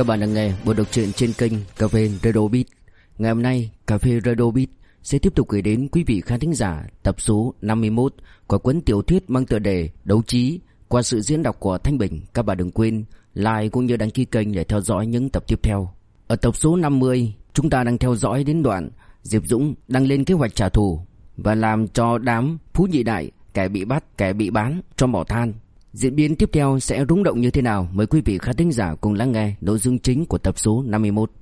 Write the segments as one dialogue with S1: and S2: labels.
S1: Các bạn đang nghe buổi đọc truyện trên kênh Cà phê Radio Beat. Ngày hôm nay, Cà phê Radio Beat sẽ tiếp tục gửi đến quý vị khán thính giả tập số 51 của cuốn tiểu thuyết mang tựa đề Đấu Trí qua sự diễn đọc của Thanh Bình. Các bạn đừng quên like cũng như đăng ký kênh để theo dõi những tập tiếp theo. Ở tập số 50, chúng ta đang theo dõi đến đoạn Diệp Dũng đang lên kế hoạch trả thù và làm cho đám Phú Nhị Đại, kẻ bị bắt, kẻ bị bán cho mỏ than. Diễn biến tiếp theo sẽ rung động như thế nào? Mời quý vị khán thính giả cùng lắng nghe nội dung chính của tập số 51.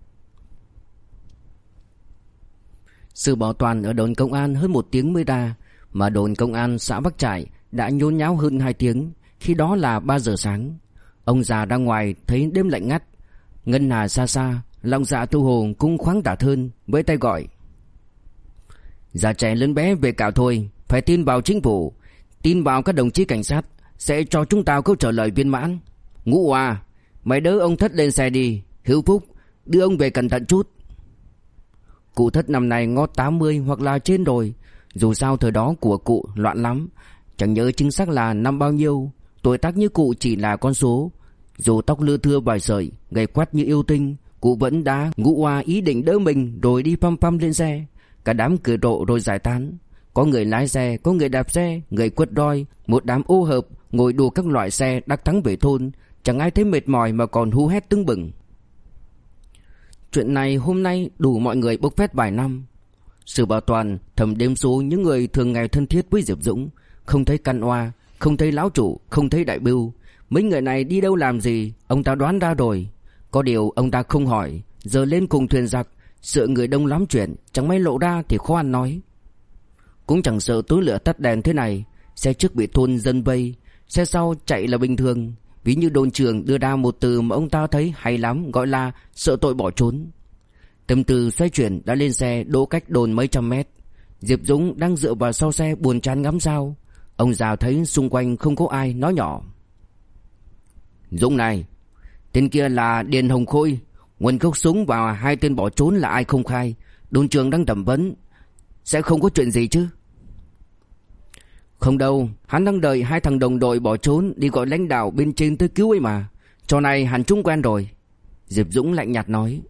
S1: Sự bảo toàn ở đồn công an hơn 1 tiếng mới ra, mà đồn công an xã Bắc Trại đã nhốn nháo hơn 2 tiếng. Khi đó là 3 giờ sáng. Ông già ra ngoài thấy đêm lạnh ngắt. Ngân hà xa xa, lòng dạ Thu Hồ cũng khoáng đạt hơn, với tay gọi: già trẻ lớn bé về cả thôi, phải tin vào chính phủ, tin vào các đồng chí cảnh sát sẽ cho chúng ta câu trả lời viên mãn. Ngũ à, mày đỡ ông Thất lên xe đi. Hữu Phúc, đưa ông về cẩn thận chút. Cụ Thất năm nay ngót 80 hoặc là trên rồi. Dù sao thời đó của cụ loạn lắm, chẳng nhớ chính xác là năm bao nhiêu. Tuổi tác như cụ chỉ là con số. Dù tóc lưa thưa vài sợi, gầy quắt như yêu tinh, cụ vẫn đã ngũ oa ý định đỡ mình rồi đi păm păm lên xe. Cả đám cười rộ rồi giải tán. Có người lái xe, có người đạp xe, người quất roi, một đám ô hợp ngồi đùa các loại xe đắc thắng về thôn. Chẳng ai thấy mệt mỏi mà còn hú hét tưng bừng. Chuyện này hôm nay đủ mọi người bốc phét vài năm. Sử Bảo Toàn thầm đếm số những người thường ngày thân thiết với Diệp Dũng. Không thấy Căn Oa, không thấy Lão Chủ, không thấy Đại Bưu. Mấy người này đi đâu làm gì, ông ta đoán ra rồi. Có điều ông ta không hỏi. Giờ lên cùng thuyền giặc, sợ người đông lắm chuyện, chẳng may lộ ra thì khó ăn nói. Cũng chẳng sợ tối lửa tắt đèn thế này. Xe trước bị thôn dân vây, xe sau chạy là bình thường. Ví như đồn trưởng đưa ra một từ mà ông ta thấy hay lắm, gọi là sợ tội bỏ trốn. Tâm tư xoay chuyển đã lên xe đỗ cách đồn mấy trăm mét. Diệp Dũng đang dựa vào sau xe buồn chán ngắm sao. Ông già thấy xung quanh không có ai, nói nhỏ: Dũng này, tên kia là Điền Hồng Khôi. Nguồn gốc súng và 2 tên bỏ trốn là ai không khai. Đồn trưởng đang thẩm vấn, sẽ không có chuyện gì chứ? Không đâu, hắn đang đợi 2 thằng đồng đội bỏ trốn đi gọi lãnh đạo bên trên tới cứu ấy mà. Trò này hẳn chúng quen rồi. Diệp Dũng lạnh nhạt nói: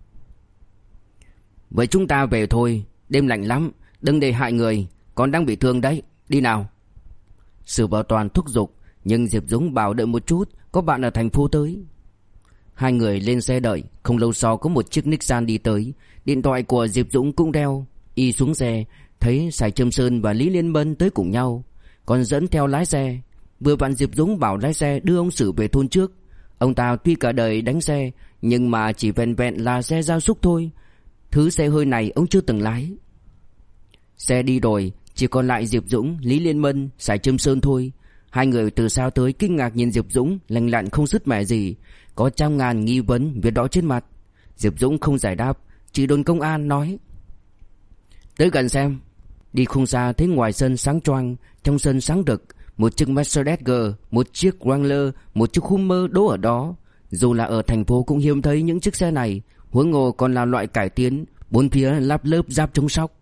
S1: Vậy chúng ta về thôi, đêm lạnh lắm, đừng để hại người, còn đang bị thương đấy, đi nào. Sử Bảo Toàn thúc giục, nhưng Diệp Dũng bảo đợi một chút, có bạn ở thành phố tới. Hai người lên xe đợi. Không lâu sau có một chiếc Nissan đi tới. Điện thoại của Diệp Dũng cũng đeo. Y xuống xe, thấy Sài Trâm Sơn và Lý Liên Mân tới cùng nhau, còn dẫn theo lái xe. Vừa vặn Diệp Dũng bảo lái xe đưa ông Sử về thôn trước. Ông ta tuy cả đời đánh xe, nhưng mà chỉ vẹn vẹn là xe gia súc thôi. Thứ xe hơi này ông chưa từng lái. Xe đi rồi, chỉ còn lại Diệp Dũng, Lý Liên Mân, Sài Trâm Sơn thôi. Hai người từ xa tới kinh ngạc nhìn Diệp Dũng, lành lặn không sứt mẻ gì, có trăm ngàn nghi vấn viết rõ trên mặt. Diệp Dũng không giải đáp, chỉ đồn công an nói: Tới gần xem. Đi không xa thấy ngoài sân sáng choang, trong sân sáng rực, một chiếc Mercedes-G, một chiếc Wrangler, một chiếc Hummer đỗ ở đó. Dù là ở thành phố cũng hiếm thấy những chiếc xe này, huống hồ còn là loại cải tiến, bốn phía lắp lớp giáp chống sóc.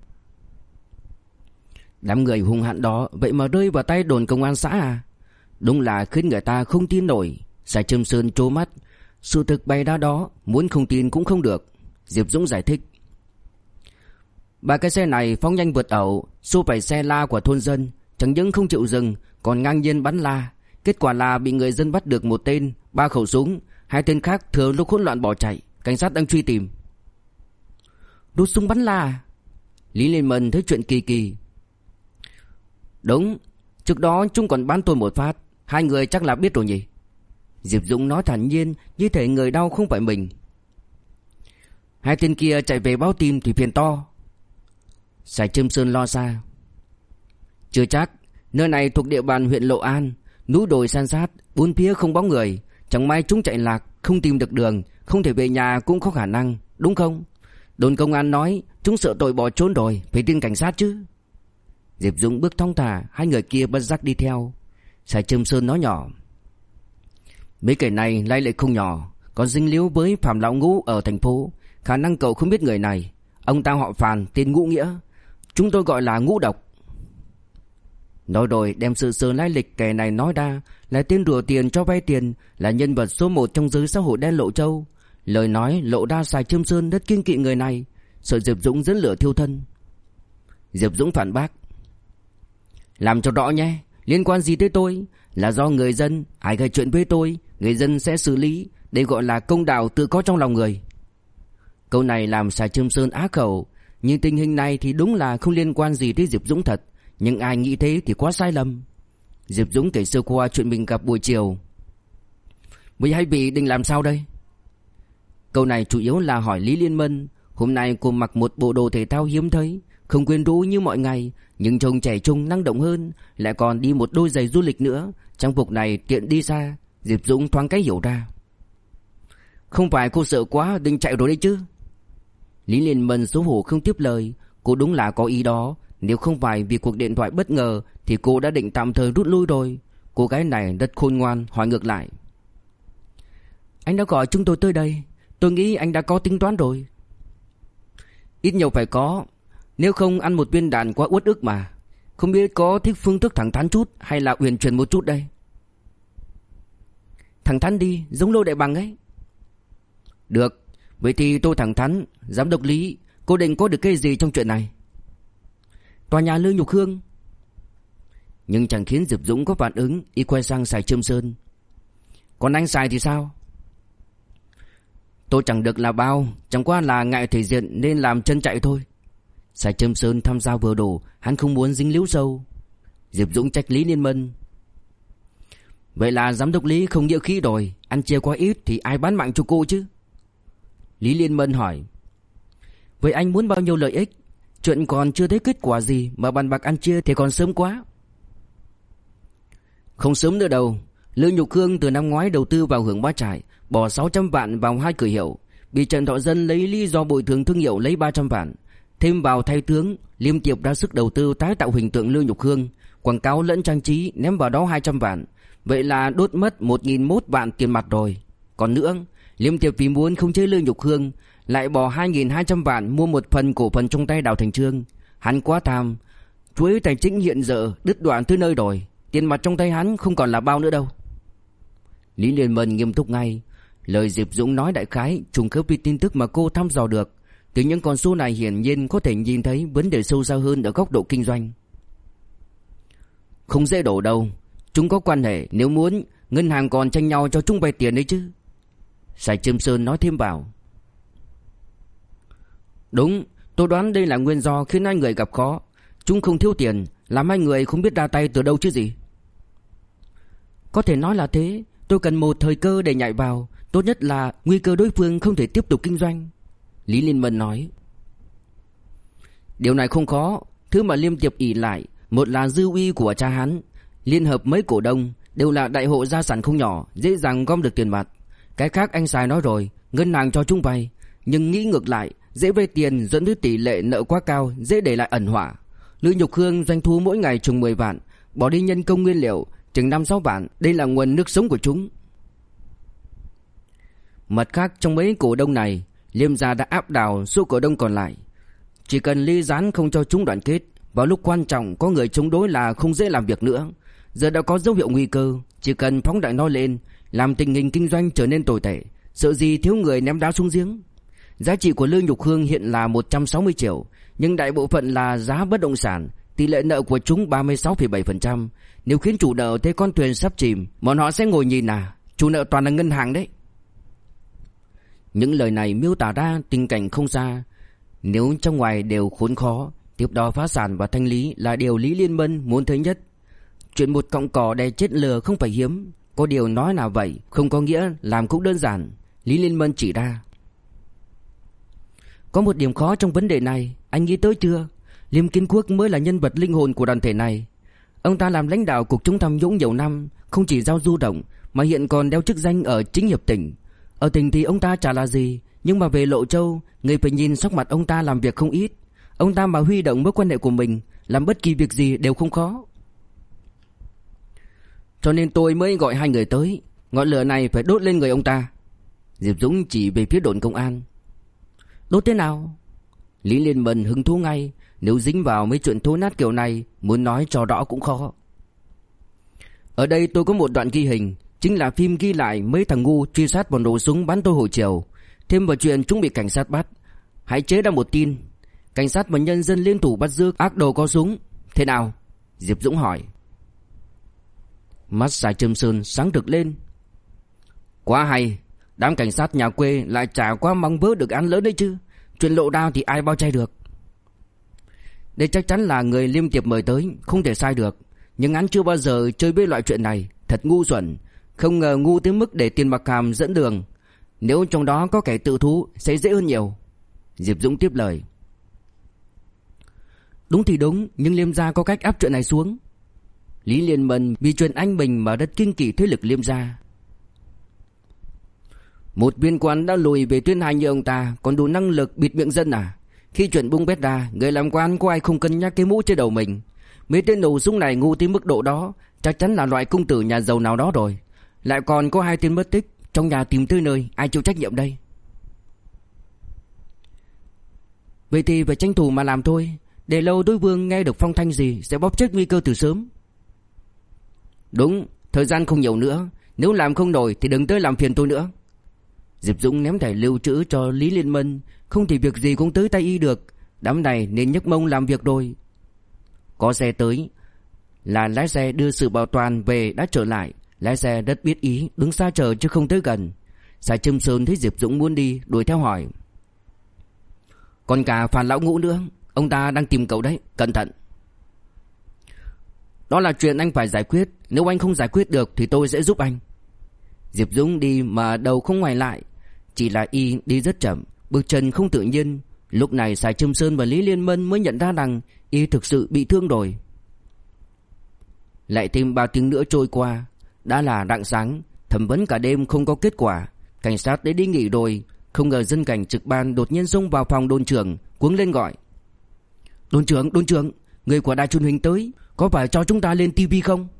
S1: Đám người hung hãn đó vậy mà rơi vào tay đồn công an xã à? Đúng là khiến người ta không tin nổi. Sài Trâm Sơn trố mắt. Sự thực bày ra đó, muốn không tin cũng không được. Diệp Dũng giải thích: 3 cái xe này phóng nhanh vượt ẩu, xô phải xe la của thôn dân, chẳng những không chịu dừng, còn ngang nhiên bắn la. Kết quả là bị người dân bắt được 1 tên, 3 khẩu súng, 2 tên khác thừa lúc hỗn loạn bỏ chạy, cảnh sát đang truy tìm. Rút súng bắn la à? Lý Liên Mân thấy chuyện kỳ kỳ. Đúng, trước đó chúng còn bắn tôi 1 phát, 2 người chắc là biết rồi nhỉ? Diệp Dũng nói thản nhiên, như thể người đau không phải mình. 2 tên kia chạy về báo tin thì phiền to. Sài Trâm Sơn lo xa: Chưa chắc, nơi này thuộc địa bàn huyện Lộ An, núi đồi san sát, bốn phía không bóng người, chẳng may chúng chạy lạc, không tìm được đường, không thể về nhà cũng có khả năng, đúng không? Đồn công an nói chúng sợ tội bỏ trốn rồi, phải tin cảnh sát chứ. Diệp Dũng bước thong thả, 2 người kia bất giác đi theo. Sài Trâm Sơn nói nhỏ: Mấy kẻ này lai lịch không nhỏ, có dính líu với Phạm Lão Ngũ ở thành phố. Khả năng cậu không biết người này. Ông ta họ Phàn, tên Ngũ Nghĩa, chúng tôi gọi là Ngũ Độc. Nói rồi đem sự sờ lai lịch kẻ này nói ra, là tên rửa tiền cho vay tiền, là nhân vật số 1 trong giới xã hội đen Lộ Châu. Lời nói lộ ra Sài Chiêm Sơn rất kiêng kỵ người này, sợ Diệp Dũng dẫn lửa thiêu thân. Diệp Dũng phản bác: làm cho rõ nhé, liên quan gì tới tôi? Là do người dân, ai gây chuyện với tôi, người dân sẽ xử lý. Đây gọi là công đạo tự có trong lòng người. Câu này làm Sài Chiêm Sơn á khẩu. Nhưng tình hình này thì đúng là không liên quan gì tới Diệp Dũng thật. Nhưng ai nghĩ thế thì quá sai lầm. Diệp Dũng kể sơ qua chuyện mình gặp buổi chiều. Vậy hai vị định làm sao đây? Câu này chủ yếu là hỏi Lý Liên Mân. Hôm nay cô mặc một bộ đồ thể thao hiếm thấy, không quyến rũ như mọi ngày, nhưng trông trẻ trung năng động hơn, lại còn đi một đôi giày du lịch nữa. Trang phục này tiện đi xa. Diệp Dũng thoáng cái hiểu ra. Không phải cô sợ quá định chạy rồi đấy chứ? Lý Liên Mân xấu hổ không tiếp lời. Cô đúng là có ý đó. Nếu không phải vì cuộc điện thoại bất ngờ thì cô đã định tạm thời rút lui rồi. Cô gái này rất khôn ngoan, hỏi ngược lại: anh đã gọi chúng tôi tới đây, tôi nghĩ anh đã có tính toán rồi. Ít nhiều phải có, nếu không ăn một viên đạn quá uất ức mà. Không biết có thích phương thức thẳng thắn chút hay là uyển chuyển một chút đây? Thẳng thắn đi, giống Lô Đại Bằng ấy. Được, vậy thì tôi thẳng thắn. Giám đốc Lý, cô định có được cái gì trong chuyện này? Tòa nhà Lương Nhục Hương. Nhưng chẳng khiến Diệp Dũng có phản ứng. Y quay sang Sài Chiêm Sơn: còn anh Sài thì sao? Tôi chẳng được là bao, chẳng qua là ngại thể diện nên làm chân chạy thôi. Sài Chiêm Sơn tham gia vừa đủ, hắn không muốn dính líu sâu. Diệp Dũng trách Lý Liên Mân: vậy là giám đốc Lý không nghĩa khí rồi, ăn chia quá ít thì ai bán mạng cho cô chứ? Lý Liên Mân hỏi: vậy anh muốn bao nhiêu lợi ích? Chuyện còn chưa thấy kết quả gì mà bàn bạc ăn chia thì còn sớm quá. Không sớm nữa đâu. Lương Nhục Hương từ năm ngoái đầu tư vào Hưởng Bá Trại, bỏ 600 vạn vào 2 cửa hiệu, bị Trần Thọ Dân lấy lý do bồi thường thương hiệu lấy 300 vạn. Thêm vào thay tướng, Liêm Tiệp ra sức đầu tư tái tạo hình tượng Lương Nhục Hương, quảng cáo lẫn trang trí ném vào đó 200 vạn. Vậy là đốt mất 1.001 vạn tiền mặt rồi. Còn nữa, Liêm Tiệp vì muốn không chế Lương Nhục Hương lại bỏ 2.200 vạn mua một phần cổ phần trong tay Đào Thành Trương. Hắn quá tham, chuỗi tài chính hiện giờ đứt đoạn tới nơi rồi, tiền mặt trong tay hắn không còn là bao nữa đâu. Lý Liên Mân nghiêm túc ngay. Lời Diệp Dũng nói đại khái trùng khớp với tin tức mà cô thăm dò được. Từ những con số này hiển nhiên có thể nhìn thấy vấn đề sâu xa hơn ở góc độ kinh doanh. Không dễ đổ đâu, chúng có quan hệ, nếu muốn ngân hàng còn tranh nhau cho chúng vay tiền đấy chứ. Sài Chiêm Sơn nói thêm vào: đúng, tôi đoán đây là nguyên do khiến hai người gặp khó. Chúng không thiếu tiền, làm hai người không biết ra tay từ đâu chứ gì. Có thể nói là thế. Tôi cần một thời cơ để nhảy vào, tốt nhất là nguy cơ đối phương không thể tiếp tục kinh doanh. Lý Liên Mân nói: điều này không khó. Thứ mà Liêm Tiệp ỷ lại, một là dư uy của cha hắn, liên hợp mấy cổ đông, đều là đại hộ gia sản không nhỏ, dễ dàng gom được tiền mặt. Cái khác anh Sài nói rồi, ngân hàng cho chúng vay, nhưng nghĩ ngược lại, dễ vay tiền dẫn tới tỷ lệ nợ quá cao, dễ để lại ẩn họa. Lương Nhục Hương doanh thu mỗi ngày chừng 10 vạn, bỏ đi nhân công nguyên liệu chừng 5-6 vạn, đây là nguồn nước sống của chúng. Mặt khác, trong mấy cổ đông này, Liêm gia đã áp đảo số cổ đông còn lại. Chỉ cần ly gián không cho chúng đoàn kết, vào lúc quan trọng có người chống đối là không dễ làm việc nữa. Giờ đã có dấu hiệu nguy cơ, chỉ cần phóng đại nó lên, làm tình hình kinh doanh trở nên tồi tệ, sợ gì thiếu người ném đá xuống giếng. Giá trị của Lương Nhục Hương hiện là 160 triệu, nhưng đại bộ phận là giá bất động sản, tỷ lệ nợ của chúng 36,7%. Nếu khiến chủ nợ thấy con thuyền sắp chìm, bọn họ sẽ ngồi nhìn à, chủ nợ toàn là ngân hàng đấy. Những lời này miêu tả ra tình cảnh không xa. Nếu trong ngoài đều khốn khó, tiếp đó phá sản và thanh lý là điều Lý Liên Mân muốn thấy nhất. Chuyện một cọng cỏ đè chết lừa không phải hiếm. Có điều nói là vậy, không có nghĩa làm cũng đơn giản. Lý Liên Mân chỉ ra: có một điểm khó trong vấn đề này, anh nghĩ tới chưa? Liêm Kiến Quốc mới là nhân vật linh hồn của đoàn thể này. Ông ta làm lãnh đạo cục chống tham nhũng nhiều năm, không chỉ giao du động mà hiện còn đeo chức danh ở chính hiệp tỉnh. Ở tỉnh thì ông ta chả là gì, nhưng mà về Lộ Châu, người phải nhìn sắc mặt ông ta làm việc không ít. Ông ta mà huy động mối quan hệ của mình, làm bất kỳ việc gì đều không khó. Cho nên tôi mới gọi hai người tới, ngọn lửa này phải đốt lên người ông ta. Diệp Dũng chỉ về phía đồn công an. Đốt thế nào? Lý Liên Mân hứng thú ngay. Nếu dính vào mấy chuyện thối nát kiểu này, muốn nói cho rõ cũng khó. Ở đây tôi có một đoạn ghi hình, chính là phim ghi lại mấy thằng ngu truy sát bọn nổ súng bắn tôi hồi chiều. Thêm vào chuyện chúng bị cảnh sát bắt. Hãy chế ra một tin, cảnh sát và nhân dân liên thủ bắt giữ ác đồ có súng. Thế nào? Diệp Dũng hỏi. Mắt Sài Trâm Sơn sáng rực lên. Quá hay, đám cảnh sát nhà quê lại chả quá mong vớ được án lớn đấy chứ. Chuyện lộ ra thì ai bao che được. Đây chắc chắn là người Liêm Tiệp mời tới, không thể sai được. Nhưng hắn chưa bao giờ chơi với loại chuyện này, thật ngu xuẩn. Không ngờ ngu tới mức để Tiền Bạc Hàm dẫn đường. Nếu trong đó có kẻ tự thú sẽ dễ hơn nhiều. Diệp Dũng tiếp lời. Đúng thì đúng, nhưng Liêm gia có cách áp chuyện này xuống. Lý Liên Mân vì chuyện anh mình mà rất kiêng kỵ thế lực Liêm gia. Một viên quan đã lùi về tuyên hành như ông ta còn đủ năng lực bịt miệng dân à? Khi chuyện bung bét ra, người làm quan có ai không cân nhắc cái mũ trên đầu mình? Mấy tên nổ súng này ngu tới mức độ đó, chắc chắn là loại công tử nhà giàu nào đó rồi. Lại còn có 2 tên mất tích, trong nhà tìm tới nơi, ai chịu trách nhiệm đây? Vậy thì phải tranh thủ mà làm thôi. Để lâu đối vương nghe được phong thanh gì sẽ bóp chết nguy cơ từ sớm. Đúng, thời gian không nhiều nữa. Nếu làm không nổi thì đừng tới làm phiền tôi nữa. Diệp Dũng ném thẻ lưu trữ cho Lý Liên Mân. Không thì việc gì cũng tới tay y được. Đám này nên nhấc mông làm việc rồi. Có xe tới. Là lái xe đưa Sự Bảo Toàn về đã trở lại. Lái xe rất biết ý, đứng xa chờ chứ không tới gần. Sài Trâm Sơn thấy Diệp Dũng muốn đi, đuổi theo hỏi. Còn cả Phan lão Ngũ nữa, ông ta đang tìm cậu đấy, cẩn thận. Đó là chuyện anh phải giải quyết. Nếu anh không giải quyết được thì tôi sẽ giúp anh. Diệp Dũng đi mà đầu không ngoảnh lại. Chỉ là y đi rất chậm, bước chân không tự nhiên. Lúc này Sài Trâm Sơn và Lý Liên Mân mới nhận ra rằng y thực sự bị thương rồi. Lại thêm 3 tiếng nữa trôi qua. Đã là rạng sáng, thẩm vấn cả đêm không có kết quả. Cảnh sát đã đi nghỉ rồi. Không ngờ dân cảnh trực ban đột nhiên xông vào phòng đồn trưởng, cuống lên gọi. Đồn trưởng, người của đài truyền hình tới, có phải cho chúng ta lên tivi không?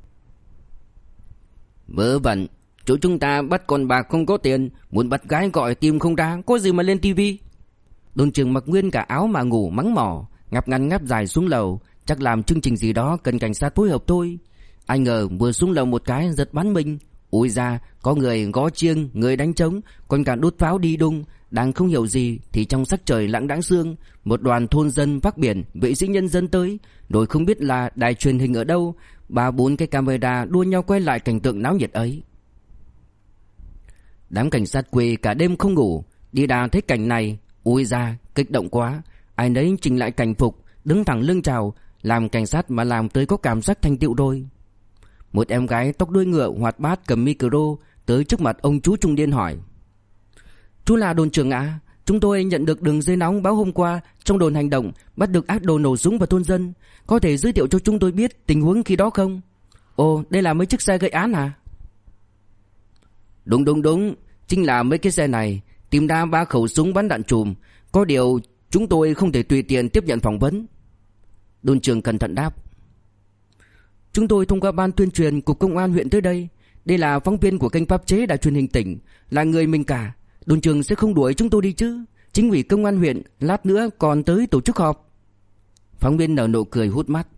S1: Vớ vẩn, chỗ chúng ta bắt con bạc không có tiền, muốn bắt gái gọi tìm không ra, có gì mà lên tivi. Đồn trưởng mặc nguyên cả áo mà ngủ mắng mỏ, ngáp ngắn ngáp dài xuống lầu, chắc làm chương trình gì đó cần cảnh sát phối hợp thôi. Ai ngờ vừa xuống lầu một cái giật bắn mình. Ôi ra, có người gõ chiêng, người đánh trống, còn cả đốt pháo đi đung. Đang không hiểu gì thì trong sắc trời lặng đãng sương, một đoàn thôn dân vác biển vệ sĩ nhân dân tới, rồi không biết là đài truyền hình ở đâu, 3-4 cái camera đua nhau quay lại cảnh tượng náo nhiệt ấy. Đám cảnh sát quê cả đêm không ngủ, đi đà thấy cảnh này, ôi ra, kích động quá. Ai nấy chỉnh lại cảnh phục, đứng thẳng lưng chào, làm cảnh sát mà làm tới có cảm giác thành tựu rồi. Một em gái tóc đuôi ngựa hoạt bát cầm micro tới trước mặt ông chú trung niên hỏi. Chú là đồn trưởng ạ, chúng tôi nhận được đường dây nóng báo hôm qua trong đồn hành động bắt được ác đồ nổ súng vào thôn dân. Có thể giới thiệu cho chúng tôi biết tình huống khi đó không? Ồ, đây là mấy chiếc xe gây án à? Đúng, chính là mấy cái xe này. Tìm ra 3 khẩu súng bắn đạn chùm. Có điều chúng tôi không thể tùy tiện tiếp nhận phỏng vấn. Đồn trưởng cẩn thận đáp. Chúng tôi thông qua ban tuyên truyền cục công an huyện tới đây. Đây là phóng viên của kênh pháp chế đài truyền hình tỉnh, là người mình cả. Đồn trưởng sẽ không đuổi chúng tôi đi chứ? Chính ủy công an huyện lát nữa còn tới tổ chức họp. Phóng viên nở nụ cười hút mắt.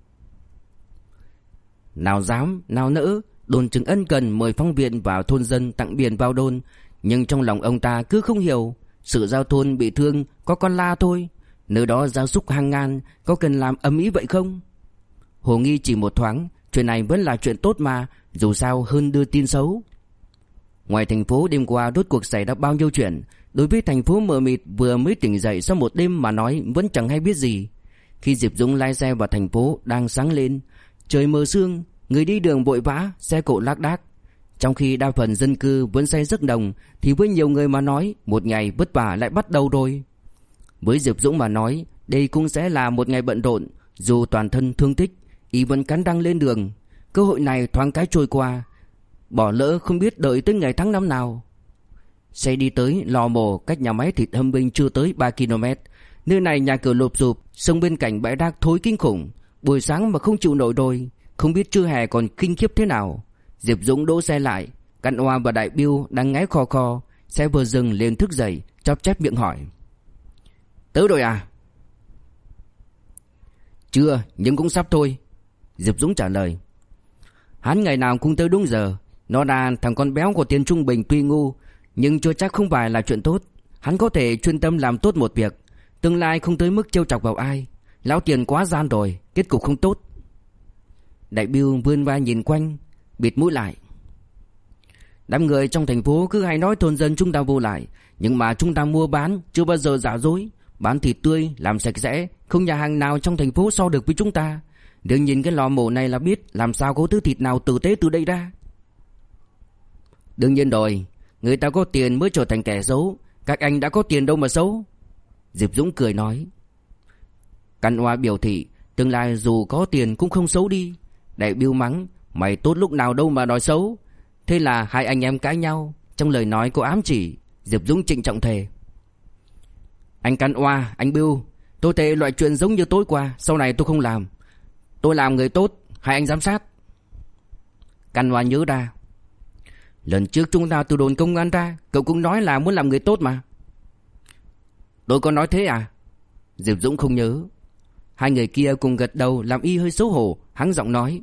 S1: Nào dám, nào nỡ. Đồn trưởng ân cần mời phóng viên vào thôn dân tặng biển vào đồn. Nhưng trong lòng ông ta cứ không hiểu. Sự giao thôn bị thương có con la thôi. Nơi đó gia súc hàng ngàn, có cần làm ầm ĩ vậy không? Hồ nghi chỉ một thoáng. Chuyện này vẫn là chuyện tốt mà, dù sao hơn đưa tin xấu. Ngoài thành phố đêm qua rốt cuộc xảy ra bao nhiêu chuyện. Đối với thành phố mờ mịt vừa mới tỉnh dậy sau một đêm mà nói vẫn chẳng hay biết gì. Khi Diệp Dũng lái xe vào thành phố đang sáng lên, trời mờ sương, người đi đường vội vã, xe cộ lác đác. Trong khi đa phần dân cư vẫn say giấc nồng, thì với nhiều người mà nói một ngày vất vả lại bắt đầu rồi. Với Diệp Dũng mà nói, đây cũng sẽ là một ngày bận rộn. Dù toàn thân thương tích, y vẫn cắn răng lên đường. Cơ hội này thoáng cái trôi qua, bỏ lỡ không biết đợi tới ngày tháng năm nào. Xe đi tới lò mổ cách nhà máy thịt Hâm Binh chưa tới 3 km. Nơi này nhà cửa lụp xụp, sông bên cạnh bãi rác thối kinh khủng. Buổi sáng mà không chịu nổi rồi, không biết trưa hè còn kinh khiếp thế nào. Diệp Dũng đỗ xe lại, Cặn Oa và Đại Biêu đang ngáy khò khò. Xe vừa dừng liền thức dậy, chóp chép miệng hỏi. Tới rồi à? Chưa, nhưng cũng sắp thôi. Diệp Dũng trả lời. Hắn ngày nào cũng tới đúng giờ. Nó là thằng con béo của Tiền Trung Bình tuy ngu, nhưng chưa chắc không phải là chuyện tốt. Hắn có thể chuyên tâm làm tốt một việc, tương lai không tới mức trêu chọc vào ai. Lão Tiền quá gian rồi, kết cục không tốt. Đại Bưu vươn vai nhìn quanh, bịt mũi lại. Đám người trong thành phố cứ hay nói thôn dân chúng ta vô lại, nhưng mà chúng ta mua bán chưa bao giờ giả dối. Bán thịt tươi, làm sạch sẽ, không nhà hàng nào trong thành phố so được với chúng ta. Đừng nhìn cái lò mổ này là biết làm sao có thứ thịt nào tử tế từ đây ra. Đương nhiên rồi, người ta có tiền mới trở thành kẻ xấu. Các anh đã có tiền đâu mà xấu. Diệp Dũng cười nói. Căn Oa biểu thị tương lai dù có tiền cũng không xấu đi. Đại Bưu mắng, mày tốt lúc nào đâu mà nói xấu. Thế là hai anh em cãi nhau. Trong lời nói có ám chỉ. Diệp Dũng trịnh trọng thề. Anh Căn Oa, anh Bưu, tôi thề loại chuyện giống như tối qua sau này tôi không làm. Tôi làm người tốt, hai anh giám sát. Căn Oa nhớ ra. Lần trước chúng ta từ đồn công an ra, cậu cũng nói là muốn làm người tốt mà. Tôi có nói thế à? Diệp Dũng không nhớ. Hai người kia cùng gật đầu làm y hơi xấu hổ, hắng giọng nói.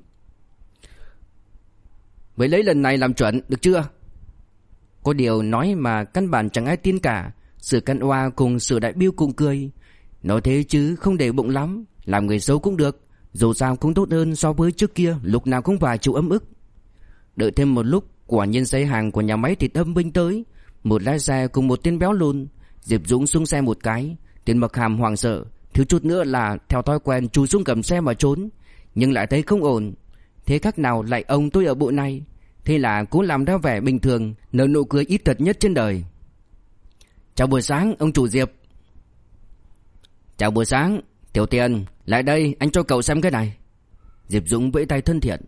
S1: Vậy lấy lần này làm chuẩn, được chưa? Có điều nói mà căn bản chẳng ai tin cả. Sử Căn Oa cùng Sử Đại Bưu cùng cười. Nói thế chứ không để bụng lắm. Làm người xấu cũng được, dù sao cũng tốt hơn so với trước kia lúc nào cũng phải chịu ấm ức. Đợi thêm một lúc, quả nhiên xe hàng của nhà máy thịt Âm Binh tới. Một lái xe cùng một tên béo lùn. Diệp Dũng xuống xe một cái. Tiền Mặc Hàm hoảng sợ, thiếu chút nữa là theo thói quen chui xuống cầm xe mà trốn. Nhưng lại thấy không ổn. Thế khác nào lại ông tôi ở bộ này. Thế là cố làm ra vẻ bình thường, nở nụ cười ít thật nhất trên đời. Chào buổi sáng ông chủ Diệp. Chào buổi sáng. Tiểu Tiền, lại đây anh cho cậu xem cái này. Diệp Dũng vẫy tay thân thiện.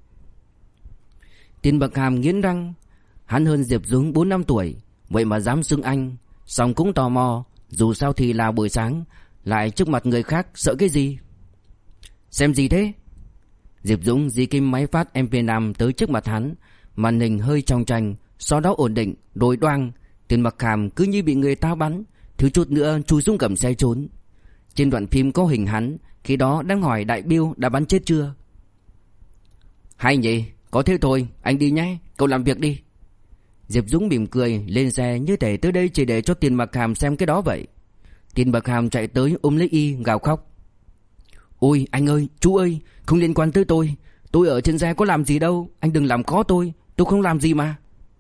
S1: Tiền Mặc Hàm nghiến răng. Hắn hơn Diệp Dũng 4-5 tuổi, vậy mà dám xưng anh. Xong cũng tò mò, dù sao thì là buổi sáng, lại trước mặt người khác sợ cái gì. Xem gì thế? Diệp Dũng dí kim máy phát MP5 tới trước mặt hắn. Màn hình hơi trong tranh, sau đó ổn định, rồi đoang. Tiền Mặc Hàm cứ như bị người ta bắn, thiếu chút nữa chui xuống cầm xe trốn. Trên đoạn phim có hình hắn, khi đó đang hỏi Đại Bưu đã bắn chết chưa. Hay nhỉ, có thế thôi, anh đi nhé, cậu làm việc đi. Diệp Dũng mỉm cười lên xe như thể tới đây chỉ để cho Tiền Mặc Hàm xem cái đó vậy. Tiền Mặc Hàm chạy tới ôm lấy y gào khóc. Ôi anh ơi, chú ơi, không liên quan tới tôi ở trên xe có làm gì đâu, anh đừng làm khó tôi không làm gì mà.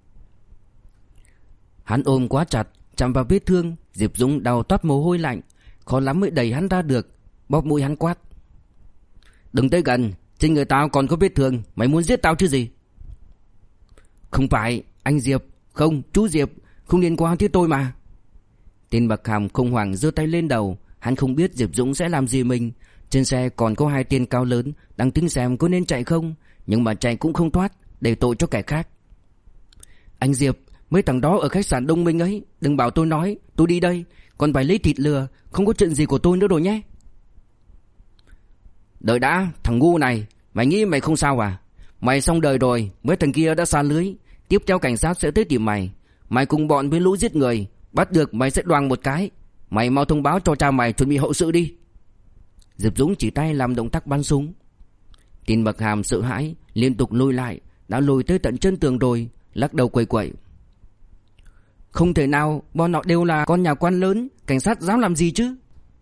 S1: Hắn ôm quá chặt, chạm vào vết thương. Diệp Dũng đau toát mồ hôi lạnh, khó lắm mới đẩy hắn ra được. Bóp mũi hắn quát. Đừng tới gần, trên người tao còn có vết thương, mày muốn giết tao chứ gì. Không phải, anh Diệp, không, chú Diệp, không liên quan tới tôi mà. Tiền Mặc Hàm không hoảng giơ tay lên đầu. Hắn không biết Diệp Dũng sẽ làm gì mình. Trên xe còn có hai tên cao lớn đang tính xem có nên chạy không, nhưng mà chạy cũng không thoát, để tội cho kẻ khác. Anh Diệp, mấy thằng đó ở khách sạn Đông Minh ấy, đừng bảo tôi nói, tôi đi đây, còn phải lấy thịt lừa, không có chuyện gì của tôi nữa rồi nhé. Đợi đã, thằng ngu này, mày nghĩ mày không sao à? Mày xong đời rồi, mấy thằng kia đã sa lưới, tiếp theo cảnh sát sẽ tới tìm mày. Mày cùng bọn với lũ giết người, bắt được mày sẽ đoàng một cái. Mày mau thông báo cho cha mày chuẩn bị hậu sự đi. Diệp Dũng chỉ tay làm động tác bắn súng. Tiền Mặc Hàm sợ hãi, liên tục lùi lại, đã lùi tới tận chân tường rồi, lắc đầu quẩy quẩy. Không thể nào, bọn họ đều là con nhà quan lớn, cảnh sát dám làm gì chứ?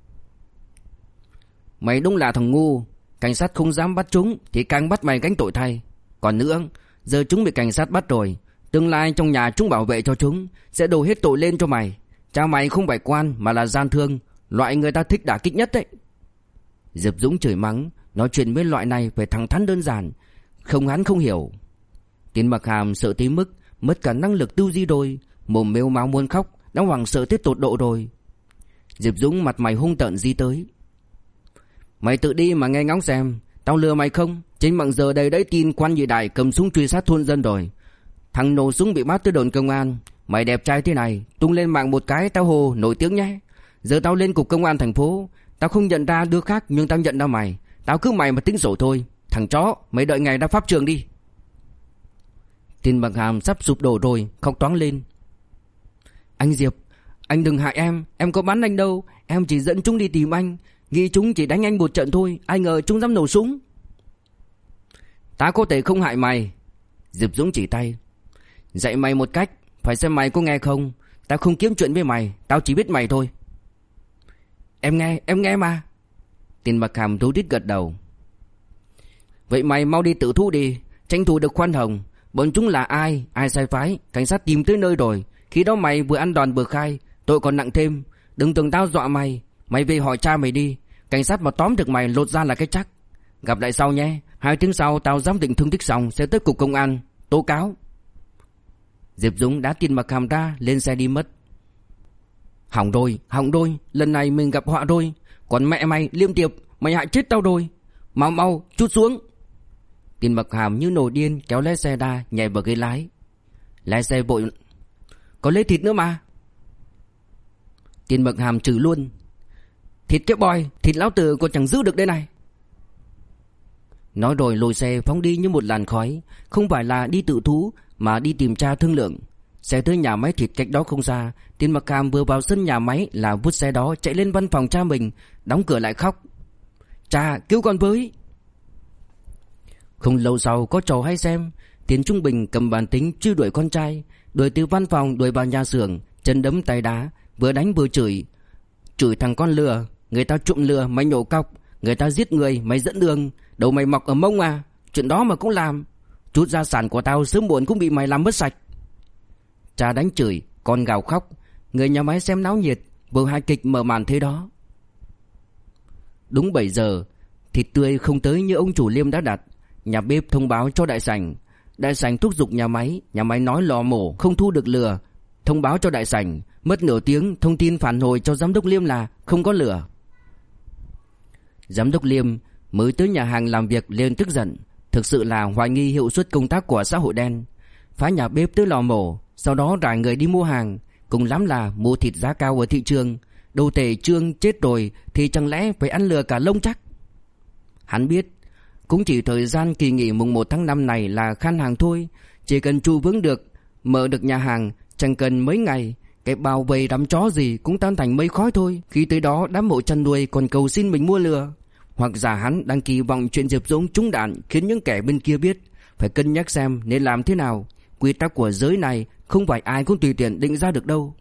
S1: Mày đúng là thằng ngu, cảnh sát không dám bắt chúng thì càng bắt mày gánh tội thay. Còn nữa, giờ chúng bị cảnh sát bắt rồi, tương lai trong nhà chúng bảo vệ cho chúng sẽ đổ hết tội lên cho mày. Cha mày không phải quan mà là gian thương, loại người ta thích đả kích nhất đấy. Diệp Dũng chửi mắng, nói chuyện với loại này phải thẳng thắn đơn giản, không hắn không hiểu. Tiền Mặc Hàm sợ tới mức mất cả năng lực tư duy rồi, mồm mếu máu muốn khóc, đã hoảng sợ tới tột độ rồi. Diệp Dũng mặt mày hung tợn di tới. Mày tự đi mà nghe ngóng xem, tao lừa mày không? Trên mạng giờ đây đấy tin Quan Nhị Đại cầm súng truy sát thôn dân rồi. Thằng nổ súng bị bắt tới đồn công an. Mày đẹp trai thế này, tung lên mạng một cái tao hồ nổi tiếng nhé. Giờ tao lên cục công an thành phố, tao không nhận ra đứa khác nhưng tao nhận ra mày. Tao cứ mày mà tính sổ thôi. Thằng chó, mày đợi ngày ra pháp trường đi. Tiền Mặc Hàm sắp sụp đổ rồi, khóc toáng lên. Anh Diệp, anh đừng hại em có bắn anh đâu. Em chỉ dẫn chúng đi tìm anh, nghĩ chúng chỉ đánh anh một trận thôi, ai ngờ chúng dám nổ súng. Ta có thể không hại mày. Diệp Dũng chỉ tay. Dạy mày một cách, phải xem mày có nghe không. Tao không kiếm chuyện với mày, tao chỉ biết mày thôi. Em nghe mà. Tiền Bạc Hàm rối rít gật đầu. Vậy mày mau đi tự thú đi, tranh thủ được khoan hồng. Bọn chúng là ai sai phái, cảnh sát tìm tới nơi rồi. Khi đó mày vừa ăn đòn vừa khai, tội còn nặng thêm. Đừng tưởng tao dọa mày, mày về hỏi cha mày đi. Cảnh sát mà tóm được mày lột ra là cái chắc. Gặp lại sau nhé, 2 tiếng sau tao giám định thương tích xong sẽ tới cục công an tố cáo. Diệp Dũng đã Tiền Bạc Hàm ra, lên xe đi mất. Hỏng rồi, lần này mình gặp họa rồi. Còn mẹ mày, Liêm Tiệp, mày hại chết tao rồi. Mau, chút xuống. Tiền Bạc Hàm như nổi điên kéo lái xe ra, nhảy vào ghế lái. Lái xe vội. Có lấy thịt nữa mà. Tiền Bạc Hàm trừ luôn. Thịt cái boy, thịt lão tử còn chẳng giữ được đây này. Nói rồi lùi xe phóng đi như một làn khói. Không phải là đi tự thú mà đi tìm cha thương lượng. Xe tới nhà máy thịt cách đó không xa. Tiền Bạc Hàm vừa vào sân nhà máy là vút xe đó chạy lên văn phòng cha mình, đóng cửa lại khóc. Cha cứu con với. Không lâu sau có trò hay xem. Tiền Trung Bình cầm bàn tính truy đuổi con trai, đuổi từ văn phòng đuổi vào nhà xưởng, chân đấm tay đá, vừa đánh vừa chửi. Chửi thằng con lừa, người ta trộm lừa mày nhổ cọc, người ta giết người mày dẫn đường, đầu mày mọc ở mông à, chuyện đó mà cũng làm. Chút gia sản của tao sớm muộn cũng bị mày làm mất sạch. Cha đánh chửi, con gào khóc. Người nhà máy xem náo nhiệt, vừa hài kịch mở màn thế đó. Đúng 7 giờ, thịt tươi không tới như ông chủ Liêm đã đặt. Nhà bếp thông báo cho đại sảnh. Đại sảnh thúc giục nhà máy nói lò mổ không thu được lửa. Thông báo cho đại sảnh, mất nửa tiếng thông tin phản hồi cho giám đốc Liêm là không có lửa. Giám đốc Liêm mới tới nhà hàng làm việc liền tức giận, thực sự là hoài nghi hiệu suất công tác của xã hội đen. Phá nhà bếp tới lò mổ, sau đó rải người đi mua hàng, cùng lắm là mua thịt giá cao ở thị trường. Đồ tể Trương chết rồi thì chẳng lẽ phải ăn lừa cả lông chắc. Hắn biết cũng chỉ thời gian kỳ nghỉ mùng 1 tháng 5 này là khan hàng thôi. Chỉ cần trụ vững được, mở được nhà hàng, chẳng cần mấy ngày, cái bao vây đám chó gì cũng tan thành mây khói thôi. Khi tới đó đám hộ chăn nuôi còn cầu xin mình mua lừa. Hoặc giả hắn đang kỳ vọng chuyện Diệp Dũng trúng đạn khiến những kẻ bên kia biết, phải cân nhắc xem nên làm thế nào. Quy tắc của giới này không phải ai cũng tùy tiện định ra được đâu.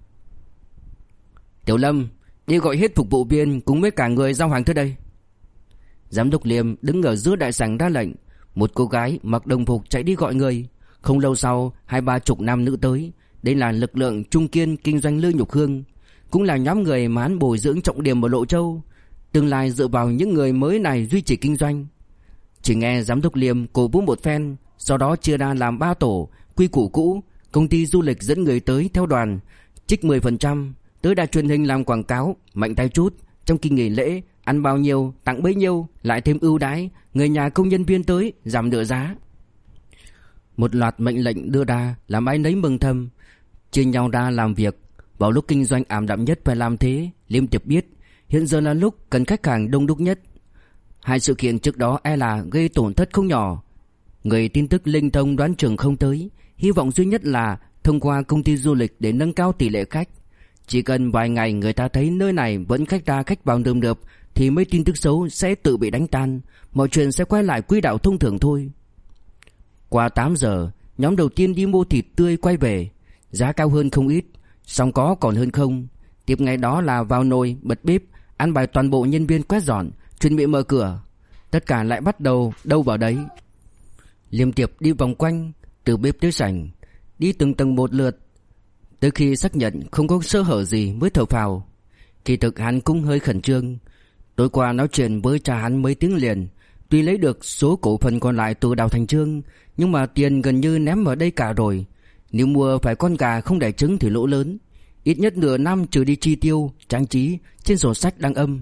S1: Tiểu Lâm, đi gọi hết phục vụ viên cùng với cả người giao hàng tới đây. Giám đốc Liêm đứng ở giữa đại sảnh ra lệnh. Một cô gái mặc đồng phục chạy đi gọi người. Không lâu sau 20-30 nam nữ tới. Đây là lực lượng Trung Kiên kinh doanh Lư Nhục Hương, cũng là nhóm người mà hắn bồi dưỡng trọng điểm ở Lộ Châu. Tương lai dựa vào những người mới này duy trì kinh doanh. Chỉ nghe giám đốc Liêm cổ vũ một phen, sau đó chia ra làm 3 tổ. Quy củ cũ, công ty du lịch dẫn người tới theo đoàn, trích 10%. Tới đài truyền hình làm quảng cáo, mạnh tay chút. Trong kỳ nghỉ lễ, ăn bao nhiêu tặng bấy nhiêu, lại thêm ưu đãi. Người nhà công nhân viên tới giảm nửa giá. Một loạt mệnh lệnh đưa ra làm ai nấy mừng thầm, chia nhau ra làm việc. Vào lúc kinh doanh ảm đạm nhất phải làm thế. Liêm Tiệp biết hiện giờ là lúc cần khách hàng đông đúc nhất. 2 sự kiện trước đó e là gây tổn thất không nhỏ. Người tin tức linh thông đoán chừng không tới. Hy vọng duy nhất là thông qua công ty du lịch để nâng cao tỷ lệ khách. Chỉ cần vài ngày người ta thấy nơi này vẫn khách ra khách vào nườm nượp thì mấy tin tức xấu sẽ tự bị đánh tan. Mọi chuyện sẽ quay lại quỹ đạo thông thường thôi. Qua 8 giờ, nhóm đầu tiên đi mua thịt tươi quay về. Giá cao hơn không ít, song có còn hơn không. Tiếp ngay đó là vào nồi, bật bếp, ăn bài toàn bộ nhân viên quét dọn, chuẩn bị mở cửa. Tất cả lại bắt đầu đâu vào đấy. Liêm Tiệp đi vòng quanh, từ bếp tới sảnh, đi từng tầng một lượt. Tới khi xác nhận không có sơ hở gì mới thở phào. Kỳ thực hắn cũng hơi khẩn trương. Tối qua nói chuyện với cha hắn mấy tiếng liền. Tuy lấy được số cổ phần còn lại từ Đào Thành Trương, nhưng mà tiền gần như ném ở đây cả rồi. Nếu mua phải con gà không đẻ trứng thì lỗ lớn. Ít nhất nửa năm trừ đi chi tiêu, trang trí, trên sổ sách đang âm.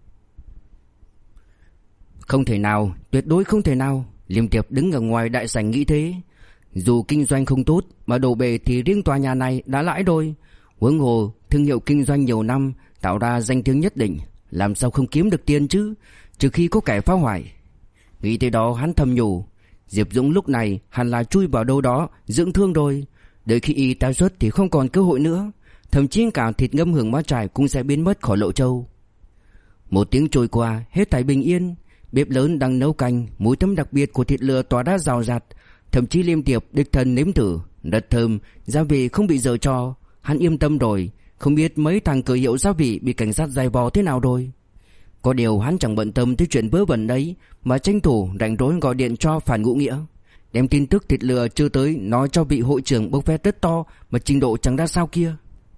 S1: Không thể nào, tuyệt đối không thể nào. Liêm Tiệp đứng ở ngoài đại sảnh nghĩ thế. Dù kinh doanh không tốt mà đổ bể thì riêng tòa nhà này đã lãi rồi. Huống hồ thương hiệu kinh doanh nhiều năm, tạo ra danh tiếng nhất định, làm sao không kiếm được tiền chứ, trừ khi có kẻ phá hoại. Nghĩ tới đó hắn thầm nhủ, Diệp Dũng lúc này hẳn là chui vào đâu đó dưỡng thương rồi. Đợi khi y tái xuất thì không còn cơ hội nữa. Thậm chí cả thịt ngâm hương má trải cũng sẽ biến mất khỏi Lộ Châu. 1 tiếng trôi qua, hết thảy bình yên. Bếp lớn đang nấu canh, mùi thơm đặc biệt của thịt lừa tỏa ra rào rạt. Thậm chí Liêm Tiệp đích thân nếm thử, rất thơm, gia vị không bị dở trò. Hắn yên tâm rồi, không biết mấy thằng cửa hiệu gia vị bị cảnh sát giày vò thế nào rồi. Có điều hắn chẳng bận tâm tới chuyện vớ vẩn đấy, mà tranh thủ rảnh rỗi gọi điện cho Phan Ngũ Nghĩa, đem tin tức thịt lừa chưa tới nói cho vị hội trưởng bốc phét rất to mà trình độ chẳng ra sao kia.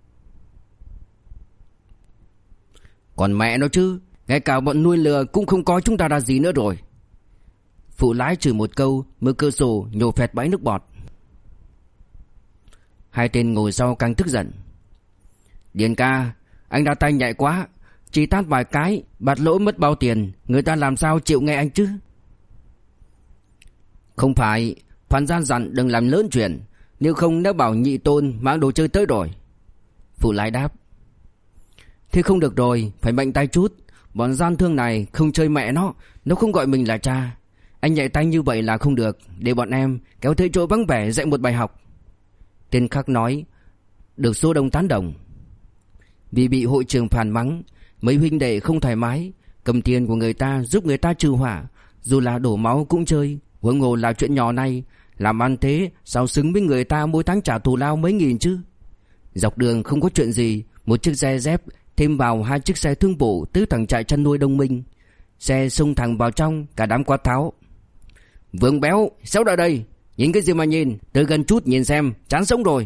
S1: Còn mẹ nó chứ, ngay cả bọn nuôi lừa cũng không coi chúng ta ra gì nữa rồi. Phụ lái chửi một câu, mở cửa sổ nhổ phẹt bãi nước bọt. Hai tên ngồi sau càng tức giận. Điền ca, anh ra tay nhạy quá, chỉ tát vài cái, bạt lỗ mất bao tiền, người ta làm sao chịu nghe anh chứ? Không phải, Phan gian dặn đừng làm lớn chuyện, nếu không đã bảo nhị tôn mang đồ chơi tới rồi. Phụ lái đáp. Thế không được rồi, phải mạnh tay chút, bọn gian thương này không chơi mẹ nó không gọi mình là cha. Anh nhạy tay như vậy là không được, để bọn em kéo tới chỗ vắng vẻ dạy một bài học. Tên khác nói, được số đông tán đồng. Vì bị hội trưởng phản mắng, mấy huynh đệ không thoải mái, cầm tiền của người ta giúp người ta trừ hỏa, dù là đổ máu cũng chơi, huống hồ là chuyện nhỏ này, làm ăn thế sao xứng với người ta mỗi tháng trả thù lao mấy nghìn chứ. Dọc đường không có chuyện gì, một chiếc xe dép thêm vào hai chiếc xe thương vụ từ thằng trại chăn nuôi Đông Minh. Xe xông thẳng vào trong, cả đám quát tháo. Vương béo, xéo ra đây, nhìn cái gì mà nhìn, tới gần chút nhìn xem, chán sống rồi.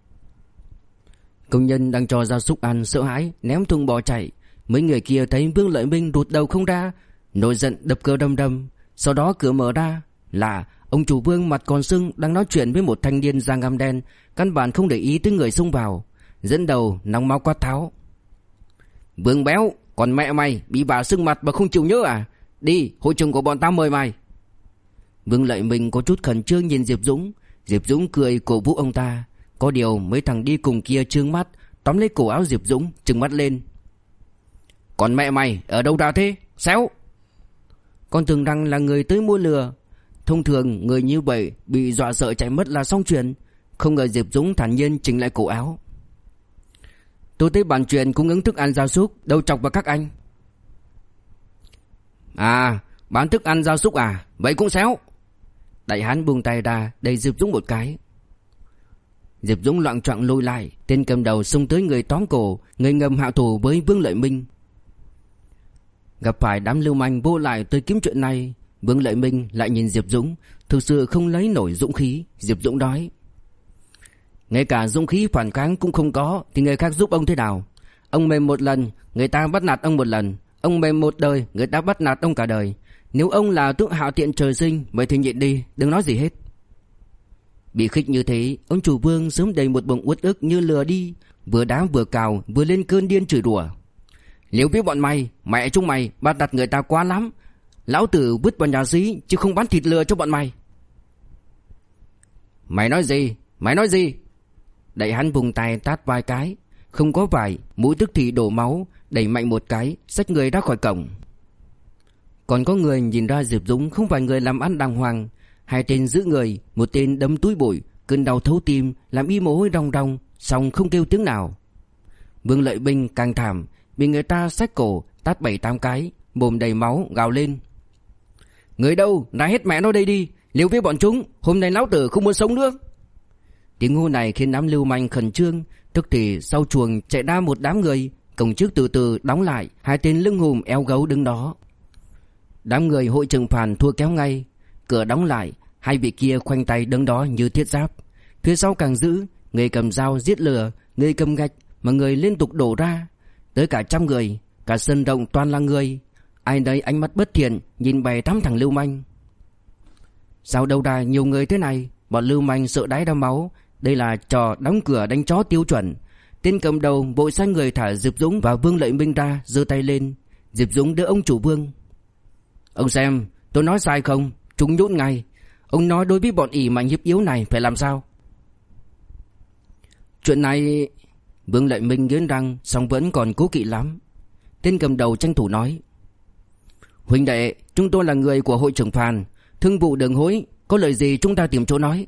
S1: Công nhân đang cho gia súc ăn sợ hãi ném thùng bỏ chạy. Mấy người kia thấy Vương Lợi Minh rụt đầu không ra, nổi giận đập cửa đầm đầm. Sau đó cửa mở ra là ông chủ Vương mặt còn sưng đang nói chuyện với một thanh niên da ngăm đen, căn bản không để ý tới người xông vào, dẫn đầu nóng máu quát tháo. Vương béo, còn mẹ mày bị bà sưng mặt mà không chịu nhớ à? Đi, hội trưởng của bọn tao mời mày. Vương Lợi Minh có chút khẩn trương nhìn Diệp Dũng. Diệp Dũng cười cổ vũ ông ta. Có điều mấy thằng đi cùng kia trương mắt, tóm lấy cổ áo Diệp Dũng trừng mắt lên. Còn mẹ mày ở đâu ra thế? Xéo! Con tưởng rằng là người tới mua lừa. Thông thường người như vậy bị dọa sợ chạy mất là xong chuyện. Không ngờ Diệp Dũng thản nhiên chỉnh lại cổ áo. Tôi tới bàn chuyện cung ứng thức ăn gia súc, đâu chọc vào các anh. À, bán thức ăn gia súc à? Vậy cũng xéo! Đại hán buông tay ra đẩy Diệp Dũng một cái. Diệp Dũng loạng choạng lùi lại, tên cầm đầu xông tới người tóm cổ, người ngầm hạ thủ với Vương Lợi Minh. Gặp phải đám lưu manh vô lại tới kiếm chuyện này, Vương Lợi Minh lại nhìn Diệp Dũng, thực sự không lấy nổi dũng khí. Diệp Dũng nói, ngay cả dũng khí phản kháng cũng không có thì người khác giúp ông thế nào? Ông mềm một lần, người ta bắt nạt ông một lần. Ông mềm một đời, người ta bắt nạt ông cả đời. Nếu ông là tước hạ tiện trời sinh, vậy thì nhịn đi, đừng nói gì hết. Bị khích như thế, ông chủ Vương sớm đầy một bụng uất ức như lừa đi, vừa đá vừa cào, vừa lên cơn điên chửi đùa. Nếu biết bọn mày, mẹ chúng mày bắt nạt người ta quá lắm, lão tử vứt vào nhà xí chứ không bán thịt lừa cho bọn mày. Mày nói gì? Mày nói gì? Đại hắn vùng tay tát vài cái, không có vải, mũi tức thì đổ máu, đẩy mạnh một cái, xách người ra khỏi cổng. Còn có người nhìn ra Diệp Dũng không phải người làm ăn đàng hoàng. Hai tên giữ người, một tên đấm túi bụi, cơn đau thấu tim làm y mồ hôi ròng ròng, song không kêu tiếng nào. Vương Lợi Minh càng thảm, bị người ta xách cổ tát 7-8 cái, mồm đầy máu gào lên. Người đâu, ra hết mẹ nó đây đi, liều với bọn chúng, hôm nay lão tử không muốn sống nữa. Tiếng hô này khiến đám lưu manh khẩn trương, tức thì sau chuồng chạy ra một đám người, cổng trước từ từ đóng lại, hai tên lưng hùm eo gấu đứng đó. Đám người hội trưởng Phàn thua kéo ngay, cửa đóng lại, hai vị kia khoanh tay đứng đó như thiết giáp. Phía sau càng giữ, người cầm dao giết lừa, người cầm gạch mà người liên tục đổ ra, tới cả 100 người, cả sân rộng toàn là người. Ai nấy ánh mắt bất thiện nhìn 7-8 thằng lưu manh. Sao đâu ra nhiều người thế này? Bọn lưu manh sợ đái ra máu, đây là trò đóng cửa đánh chó tiêu chuẩn. Tên cầm đầu vội sai người thả Diệp Dũng và Vương Lợi Minh ra, giơ tay lên. Diệp Dũng đỡ ông chủ Vương. Ông xem, tôi nói sai không? Chúng nhốt ngay. Ông nói đối với bọn ỉ mạnh hiếp yếu này phải làm sao? Chuyện này... Vương Lợi Minh nghiến răng, song vẫn còn cố kỵ lắm. Tên cầm đầu tranh thủ nói. Huynh đệ, chúng tôi là người của hội trưởng Phàn, thương vụ đường hối, có lời gì chúng ta tìm chỗ nói.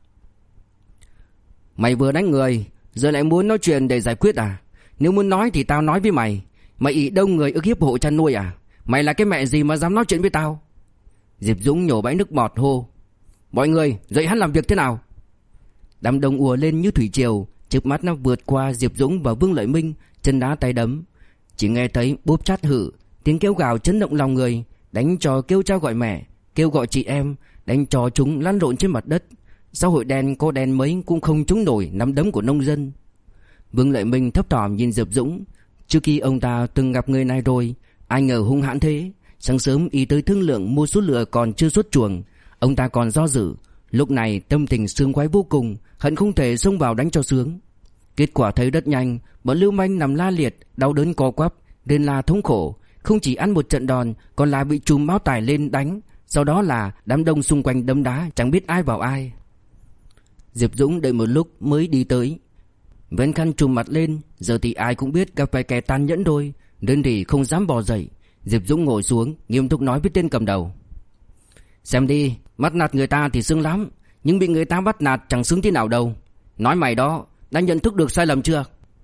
S1: Mày vừa đánh người, giờ lại muốn nói chuyện để giải quyết à? Nếu muốn nói thì tao nói với mày. Mày ỉ đông người ức hiếp hộ chăn nuôi à? Mày là cái mẹ gì mà dám nói chuyện với tao? Diệp Dũng nhổ bãi nước bọt hô: Mọi người dậy hắn làm việc thế nào? Đám đông ùa lên như thủy triều, chớp mắt nó vượt qua Diệp Dũng và Vương Lợi Minh, chân đá tay đấm. Chỉ nghe thấy bốp chát hử, tiếng kêu gào chấn động lòng người, đánh trò kêu cha gọi mẹ, kêu gọi chị em, đánh trò chúng lăn lộn trên mặt đất. Xã hội đen có đen mấy cũng không chống nổi nắm đấm của nông dân. Vương Lợi Minh thấp thỏm nhìn Diệp Dũng. Trước khi ông ta từng gặp người này rồi, ai ngờ hung hãn thế. Sáng sớm y tới thương lượng mua số lừa còn chưa xuất chuồng, ông ta còn do dự. Lúc này tâm tình sướng khoái vô cùng, hận không thể xông vào đánh cho sướng. Kết quả thấy rất nhanh, bọn lưu manh nằm la liệt, đau đớn co quắp, rên la thống khổ. Không chỉ ăn một trận đòn, còn là bị trùm báo tải lên đánh. Sau đó là đám đông xung quanh đấm đá, chẳng biết ai vào ai. Diệp Dũng đợi một lúc mới đi tới, vén khăn trùm mặt lên. Giờ thì ai cũng biết gặp phải kẻ tàn nhẫn rồi, nên thì không dám bò dậy. Diệp Dũng ngồi xuống, nghiêm túc nói với tên cầm đầu: Xem đi, bắt nạt người ta thì sướng lắm, nhưng bị người ta bắt nạt chẳng sướng thế nào đâu. Nói mày đó, đã nhận thức được sai lầm chưa?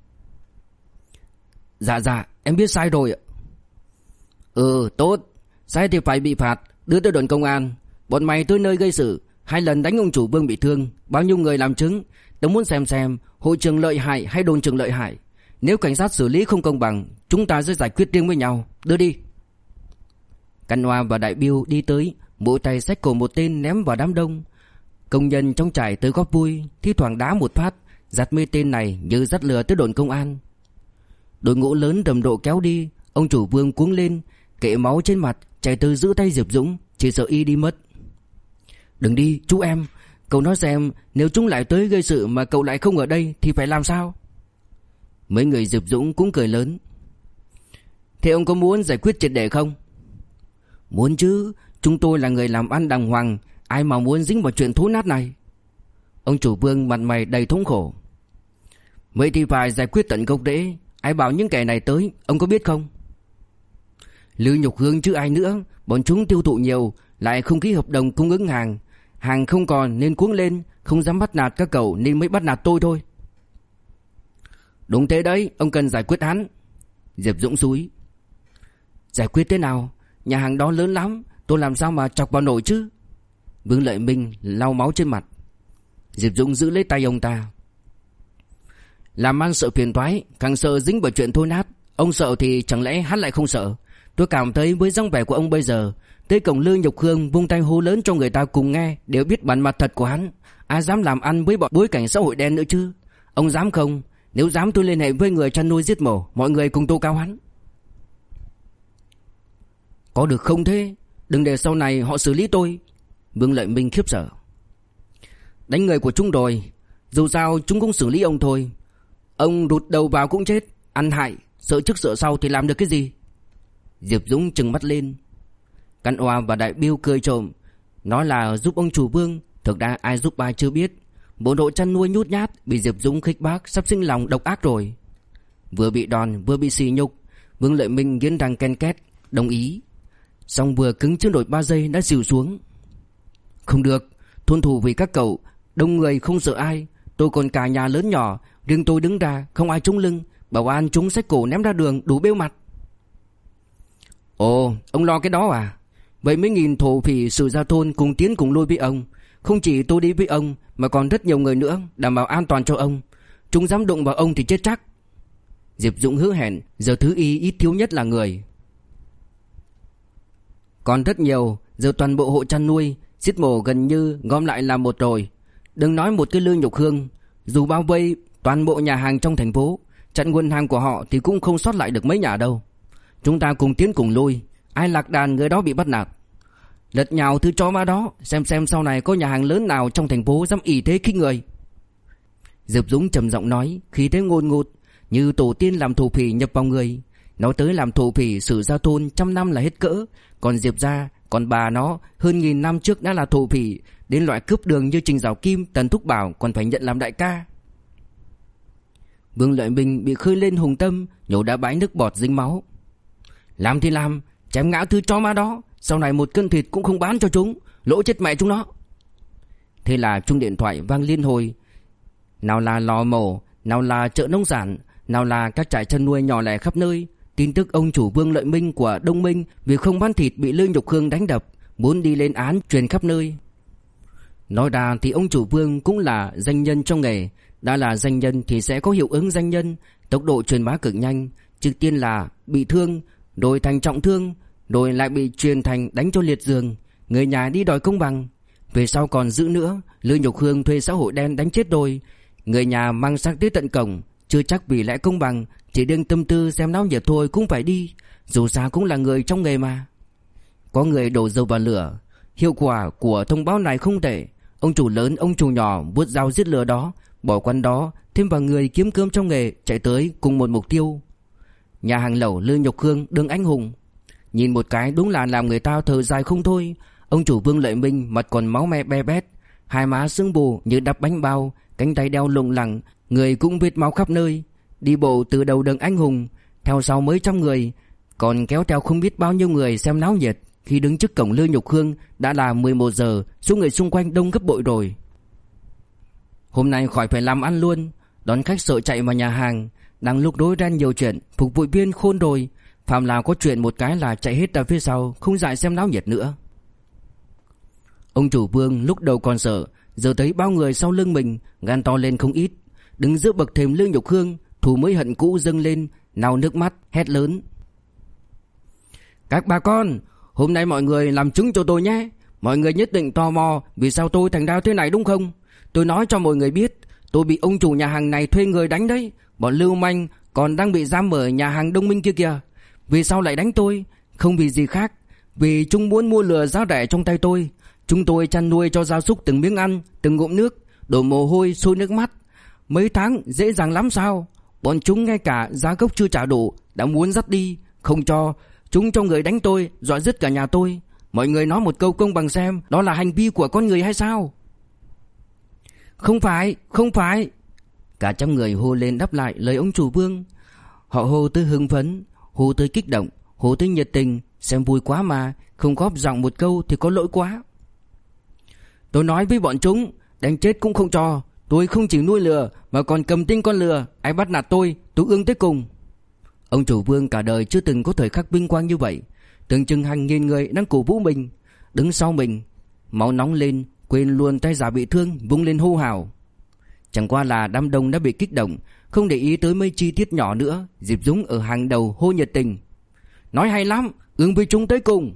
S1: Dạ, em biết sai rồi ạ. Tốt, sai thì phải bị phạt, đưa tới đồn công an. Bọn mày tới nơi gây sự, 2 lần đánh ông chủ Vương bị thương, bao nhiêu người làm chứng. Tớ muốn xem hội trường lợi hại hay đồn trường lợi hại. Nếu cảnh sát xử lý không công bằng, chúng ta sẽ giải quyết riêng với nhau. Đưa đi. Căn Hoa và Đại Biêu đi tới, mỗi tay xách cổ một tên ném vào đám đông. Công nhân trong trại tới góp vui, thi thoảng đá một phát, dắt mê tên này như dắt lừa tới đồn công an. Đội ngũ lớn rầm rộ kéo đi. Ông chủ Vương cuống lên, kệ máu trên mặt, chạy tới giữ tay Diệp Dũng, chỉ sợ y đi mất. Đừng đi chú em, cậu nói xem, nếu chúng lại tới gây sự mà cậu lại không ở đây thì phải làm sao? Mấy người Diệp Dũng cũng cười lớn. Thế ông có muốn giải quyết triệt để không? Muốn chứ, chúng tôi là người làm ăn đàng hoàng, ai mà muốn dính vào chuyện thối nát này. Ông chủ Vương mặt mày đầy thống khổ. Vậy thì phải giải quyết tận gốc rễ. Ai bảo những kẻ này tới, ông có biết không? Lưu Nhục Hương chứ ai nữa. Bọn chúng tiêu thụ nhiều, lại không ký hợp đồng cung ứng hàng. Hàng không còn nên cuống lên, không dám bắt nạt các cậu nên mới bắt nạt tôi thôi. Đúng thế đấy, ông cần giải quyết hắn. Diệp Dũng xúi. Giải quyết thế nào? Nhà hàng đó lớn lắm, tôi làm sao mà chọc vào nổi chứ? Vương Lợi Minh lau máu trên mặt. Diệp Dũng giữ lấy tay ông ta. Làm ăn sợ phiền toái, càng sợ dính vào chuyện thối nát. Ông sợ thì chẳng lẽ hắn lại không sợ? Tôi cảm thấy với dáng vẻ của ông bây giờ, tới cổng Lưu Nhục Hương vung tay hô lớn cho người ta cùng nghe, đều biết bản mặt thật của hắn. Ai dám làm ăn với bọn bối cảnh xã hội đen nữa chứ? Ông dám không? Nếu dám tôi liên hệ với người chăn nuôi giết mổ, mọi người cùng tố cáo hắn. Có được không thế? Đừng để sau này họ xử lý tôi. Vương Lợi Minh khiếp sợ. Đánh người của chúng rồi, dù sao chúng cũng xử lý ông thôi. Ông rụt đầu vào cũng chết, ăn hại, sợ trước sợ sau thì làm được cái gì? Diệp Dũng trừng mắt lên. Căn Hoa và Đại Biêu cười trộm, nói là giúp ông chủ Vương. Thực ra ai giúp ai chưa biết. Bộ đội chăn nuôi nhút nhát bị Diệp Dũng khích bác, sắp sinh lòng độc ác rồi. Vừa bị đòn vừa bị sỉ nhục, Vương Lợi Minh nghiến răng ken két đồng ý. Xong vừa cứng chưa nổi 3 giây đã xỉu xuống. Không được, thôn thủ vì các cậu, đông người không sợ ai. Tôi còn cả nhà lớn nhỏ, riêng tôi đứng ra, không ai chống lưng. Bảo an chúng xách cổ ném ra đường đủ bêu mặt. Ồ, ông lo cái đó à? Vậy mấy nghìn thổ phỉ sự ra thôn cùng tiến cùng lui với ông. Không chỉ tôi đi với ông mà còn rất nhiều người nữa, đảm bảo an toàn cho ông. Chúng dám đụng vào ông thì chết chắc. Diệp Dũng hứa hẹn, giờ thứ y ít thiếu nhất là người. Còn rất nhiều, giờ toàn bộ hộ chăn nuôi giết mổ gần như gom lại làm một rồi. Đừng nói một cái Lưu Nhục Hương, dù bao vây toàn bộ nhà hàng trong thành phố, chặn nguồn hàng của họ thì cũng không sót lại được mấy nhà đâu. Chúng ta cùng tiến cùng lui, ai lạc đàn người đó bị bắt nạt. Lật nhào thứ chó má đó, xem sau này có nhà hàng lớn nào trong thành phố dám ỷ thế khinh người. Diệp Dũng trầm giọng nói, khí thế ngôn ngụt, như tổ tiên làm thổ phỉ nhập vào người. Nói tới làm thổ phỉ sử gia thôn 100 năm là hết cỡ, còn Diệp gia, còn bà nó hơn 1000 năm trước đã là thổ phỉ, đến loại cướp đường như Trình Giảo Kim, Tần Thúc Bảo còn phải nhận làm đại ca. Vương Lợi Minh bị khơi lên hùng tâm, nhổ đá bãi nước bọt dính máu. Làm thì làm, chém ngã thứ chó má đó, sau này một cân thịt cũng không bán cho chúng, lỗ chết mẹ chúng nó. Thế là chuông điện thoại vang liên hồi. Nào là lò mổ, nào là chợ nông sản, nào là các trại chăn nuôi nhỏ lẻ khắp nơi. tin tức ông chủ Vương Lợi Minh của Đông Minh vì không bán thịt bị Lư Nhục Hương đánh đập, muốn đi lên án truyền khắp nơi. Nói ra thì ông chủ Vương cũng là danh nhân trong nghề, đã là danh nhân thì sẽ có hiệu ứng danh nhân, tốc độ truyền bá cực nhanh, trước tiên là bị thương, rồi thành trọng thương, rồi lại bị truyền thành đánh cho liệt giường, người nhà đi đòi công bằng. Về sau còn giữ nữa, Lư Nhục Hương thuê xã hội đen đánh chết rồi, người nhà mang xác tới tận cổng, chưa chắc vì lẽ công bằng, chỉ đương tâm tư xem náo nhiệt thôi cũng phải đi, dù sao cũng là người trong nghề mà. Có người đổ dầu vào lửa. Hiệu quả của thông báo này không tệ. Ông chủ lớn, ông chủ nhỏ vuốt dao giết lửa đó, bỏ quán đó, thêm vào người kiếm cơm trong nghề chạy tới cùng một mục tiêu. Nhà hàng lẩu Lư Nhục Hương đương anh hùng. Nhìn một cái đúng là làm người ta thở dài không thôi. Ông chủ Vương Lợi Minh mặt còn máu me be bét, hai má sưng bù như đắp bánh bao, cánh tay đeo lủng lẳng, người cũng vết máu khắp nơi. Đi bộ từ đầu đường anh hùng, theo sau mấy trăm người, còn kéo theo không biết bao nhiêu người xem náo nhiệt. Khi đứng trước cổng Lư Nhục Hương đã là 11 giờ, số người xung quanh đông gấp bội rồi. Hôm nay khỏi phải làm ăn luôn, đón khách sợ chạy vào nhà hàng, đang lúc rối ren nhiều chuyện, phục vụ viên khôn rồi, phàm là có chuyện một cái là chạy hết ra phía sau, không dại xem náo nhiệt nữa. Ông chủ Vương lúc đầu còn sợ, giờ thấy bao người sau lưng mình, gan to lên không ít. Đứng giữa bậc thềm Lư Nhục Hương, thù mới hận cũ dâng lên, nao nước mắt, hét lớn: Các bà con, hôm nay mọi người làm chứng cho tôi nhé. Mọi người nhất định tò mò vì sao tôi thành ra thế này đúng không? Tôi nói cho mọi người biết, tôi bị ông chủ nhà hàng này thuê người đánh đấy. Bọn lưu manh còn đang bị giam ở nhà hàng Đông Minh kia kìa. Vì sao lại đánh tôi? Không vì gì khác, vì chúng muốn mua lừa giá rẻ trong tay tôi. Chúng tôi chăn nuôi cho gia súc từng miếng ăn, từng ngụm nước, đổ mồ hôi sôi nước mắt. Mấy tháng dễ dàng lắm sao? Bọn chúng ngay cả giá gốc chưa trả đủ đã muốn dắt đi, không cho. Chúng cho người đánh tôi, dọa dứt cả nhà tôi. Mọi người nói một câu công bằng xem, đó là hành vi của con người hay sao? Không phải, không phải. Cả trăm người hô lên đáp lại lời ông chủ Vương. Họ hô tới hưng phấn, hô tới kích động, hô tới nhiệt tình, xem vui quá mà, không góp giọng một câu thì có lỗi quá. Tôi nói với bọn chúng, đánh chết cũng không cho. Tôi không chỉ nuôi lừa mà còn cầm tinh con lừa, ai bắt nạt tôi ương tới cùng. Ông chủ Vương cả đời chưa từng có thời khắc vinh quang như vậy, tưởng chừng hàng nghìn người đang cổ vũ mình, đứng sau mình, máu nóng lên, quên luôn tay giả bị thương, vung lên hô hào. Chẳng qua là đám đông đã bị kích động, không để ý tới mấy chi tiết nhỏ nữa. Diệp Dũng ở hàng đầu hô nhiệt tình: Nói hay lắm, ương với chúng tới cùng.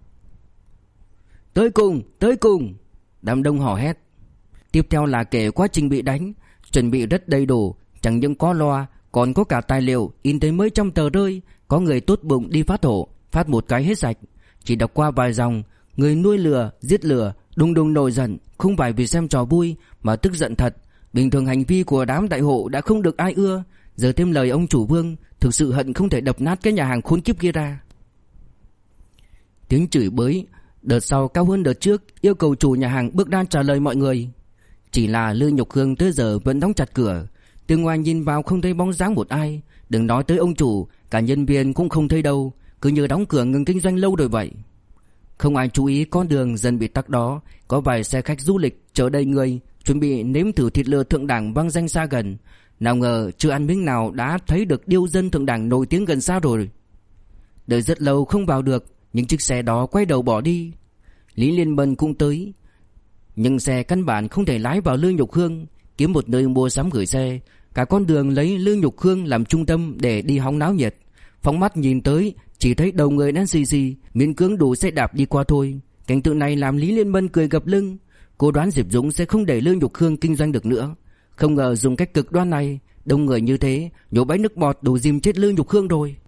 S1: Tới cùng, tới cùng. Đám đông hò hét. Tiếp theo là kể quá trình bị đánh, chuẩn bị rất đầy đủ, chẳng những có loa, còn có cả tài liệu in tới mấy trăm tờ rơi. Có người tốt bụng đi phát hộ, phát một cái hết sạch. Chỉ đọc qua vài dòng, người nuôi lừa, giết lừa, đùng đùng nổi giận, không phải vì xem trò vui mà tức giận thật. Bình thường hành vi của đám đại hộ đã không được ai ưa, giờ thêm lời ông chủ Vương, thực sự hận không thể đập nát cái nhà hàng khốn kiếp kia ra. Tiếng chửi bới đợt sau cao hơn đợt trước, yêu cầu chủ nhà hàng bước ra trả lời mọi người. Chỉ là Lư Nhục Hương tới giờ vẫn đóng chặt cửa, từ ngoài nhìn vào không thấy bóng dáng một ai. Đừng nói tới ông chủ, cả nhân viên cũng không thấy đâu, cứ như đóng cửa ngừng kinh doanh lâu rồi vậy. Không ai chú ý con đường dần bị tắc đó, có vài xe khách du lịch chở đầy người, chuẩn bị nếm thử thịt lừa thượng đẳng vang danh xa gần. Nào ngờ chưa ăn miếng nào đã thấy được điêu dân thượng đẳng nổi tiếng gần xa rồi. Đợi rất lâu không vào được, những chiếc xe đó quay đầu bỏ đi. Lý Liên Bân cũng tới, nhưng xe căn bản không thể lái vào Lư Nhục Hương, kiếm một nơi mua sắm gửi xe. Cả con đường lấy Lư Nhục Hương làm trung tâm để đi hóng náo nhiệt. Phóng mắt nhìn tới, chỉ thấy đầu người đang xì xì, miễn cưỡng đủ xe đạp đi qua thôi. Cảnh tượng này làm Lý Liên Bân cười gập lưng. Cô đoán Diệp Dũng sẽ không để Lư Nhục Hương kinh doanh được nữa. Không ngờ dùng cách cực đoan này, đông người như thế, nhổ bãi nước bọt đủ dìm chết Lư Nhục Hương rồi.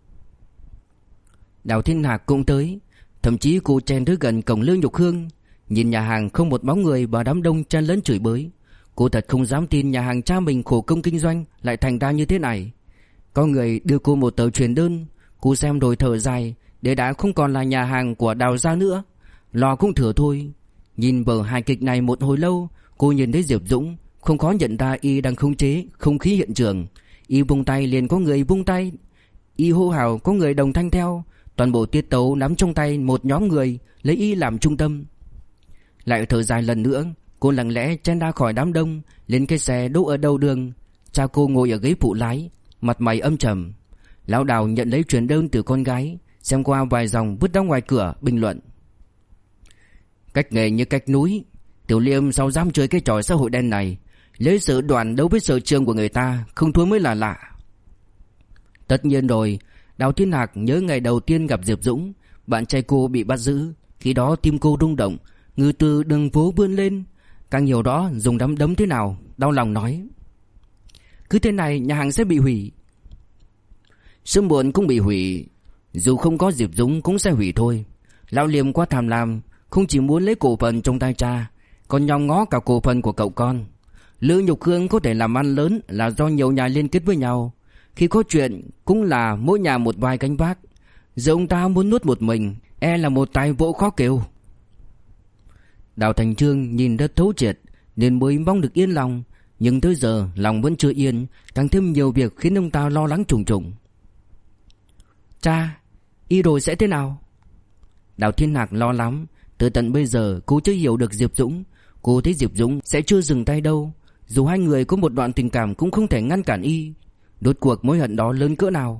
S1: Đào Thiên Hạc cũng tới, thậm chí cô chen tới gần cổng Lư Nhục Hương, nhìn nhà hàng không một bóng người và đám đông chen lấn chửi bới. Cô thật không dám tin nhà hàng cha mình khổ công kinh doanh lại thành ra như thế này. Có người đưa cô một tờ truyền đơn, cô xem rồi thở dài, để đã không còn là nhà hàng của Đào gia nữa, lo cũng thừa thôi. Nhìn vở hài kịch này một hồi lâu, cô nhìn thấy Diệp Dũng, không khó nhận ra y đang khống chế không khí hiện trường. Y vung tay liền có người vung tay, y hô hào có người đồng thanh theo. Toàn bộ tiết tấu nắm trong tay một nhóm người, lấy y làm trung tâm. Lại thở dài lần nữa, cô lặng lẽ chen ra khỏi đám đông, lên cái xe đỗ ở đầu đường. Cha cô ngồi ở ghế phụ lái, mặt mày âm trầm. Lão Đào nhận lấy truyền đơn từ con gái, xem qua vài dòng vứt ra ngoài cửa, bình luận: cách nghề như cách núi, Tiểu Liêm sao dám chơi cái trò xã hội đen này. Lấy sở đoàn đấu với sở trường của người ta, không thua mới là lạ. Tất nhiên rồi, Đào Thiên Hạc nhớ ngày đầu tiên gặp Diệp Dũng, bạn trai cô bị bắt giữ. Khi đó tim cô rung động, ngư từ đường phố vươn lên. Càng nhiều đó dùng đấm đấm thế nào, đau lòng nói: cứ thế này nhà hàng sẽ bị hủy. Sớm muộn cũng bị hủy, dù không có Diệp Dũng cũng sẽ hủy thôi. Lão Liêm quá tham lam, không chỉ muốn lấy cổ phần trong tay cha, còn nhòm ngó cả cổ phần của cậu con. Lữ Nhục Hương có thể làm ăn lớn là do nhiều nhà liên kết với nhau. Khi có chuyện cũng là mỗi nhà một vai gánh vác. Giờ ông ta muốn nuốt một mình, e là một tay vỗ khó kêu. Đào Thành Trương nhìn rất thấu triệt nên mới mong được yên lòng, nhưng tới giờ lòng vẫn chưa yên, càng thêm nhiều việc khiến ông ta lo lắng trùng trùng. Cha, y rồi sẽ thế nào? Đào Thiên Hạc lo lắm. Từ tận bây giờ cô chưa hiểu được Diệp Dũng. Cô thấy Diệp Dũng sẽ chưa dừng tay đâu. Dù hai người có một đoạn tình cảm cũng không thể ngăn cản y. Rốt cuộc mối hận đó lớn cỡ nào?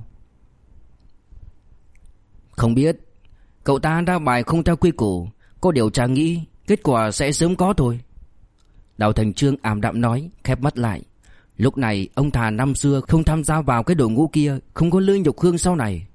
S1: Không biết. Cậu ta ra bài không theo quy củ. Có điều cha nghĩ kết quả sẽ sớm có thôi. Đào Thành Trương ảm đạm nói, khép mắt lại. Lúc này ông thà năm xưa không tham gia vào cái đội ngũ kia, không có Lữ Nhục Hương sau này.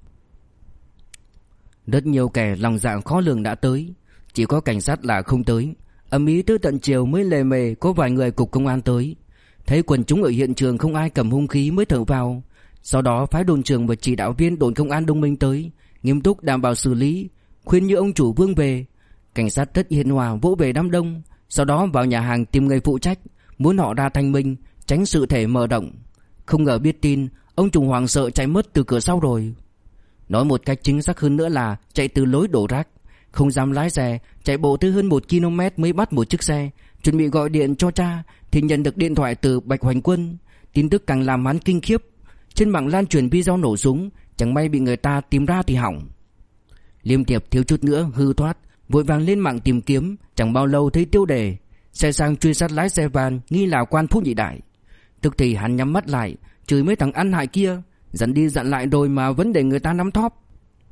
S1: Rất nhiều kẻ lòng dạ khó lường đã tới, chỉ có cảnh sát là không tới. Ầm ĩ tới tận chiều mới lề mề có vài người cục công an tới. Thấy quần chúng ở hiện trường không ai cầm hung khí mới thở vào. Sau đó phái đồn trưởng và chỉ đạo viên đồn công an Đông Minh tới, nghiêm túc đảm bảo xử lý, khuyên như ông chủ Vương về. Cảnh sát rất hiền hòa vỗ về đám đông. Sau đó vào nhà hàng tìm người phụ trách, muốn họ ra thanh minh, tránh sự thể mở rộng. Không ngờ biết tin, ông chủ hoảng sợ chạy mất từ cửa sau rồi. Nói một cách chính xác hơn nữa là chạy từ lối đổ rác. Không dám lái xe, chạy bộ tới hơn 1 km mới bắt một chiếc xe. Chuẩn bị gọi điện cho cha thì nhận được điện thoại từ Bạch Hoành Quân. Tin tức càng làm hắn kinh khiếp. Trên mạng lan truyền video nổ súng, chẳng may bị người ta tìm ra thì hỏng. Liêm Tiệp thiếu chút nữa hư thoát, vội vàng lên mạng tìm kiếm. Chẳng bao lâu thấy tiêu đề: xe sang truy sát lái xe van nghi là quan Phúc Nhị Đại. Tức thì hắn nhắm mắt lại, chửi mấy thằng ăn hại kia. Dặn đi dặn lại rồi mà vẫn để người ta nắm thóp.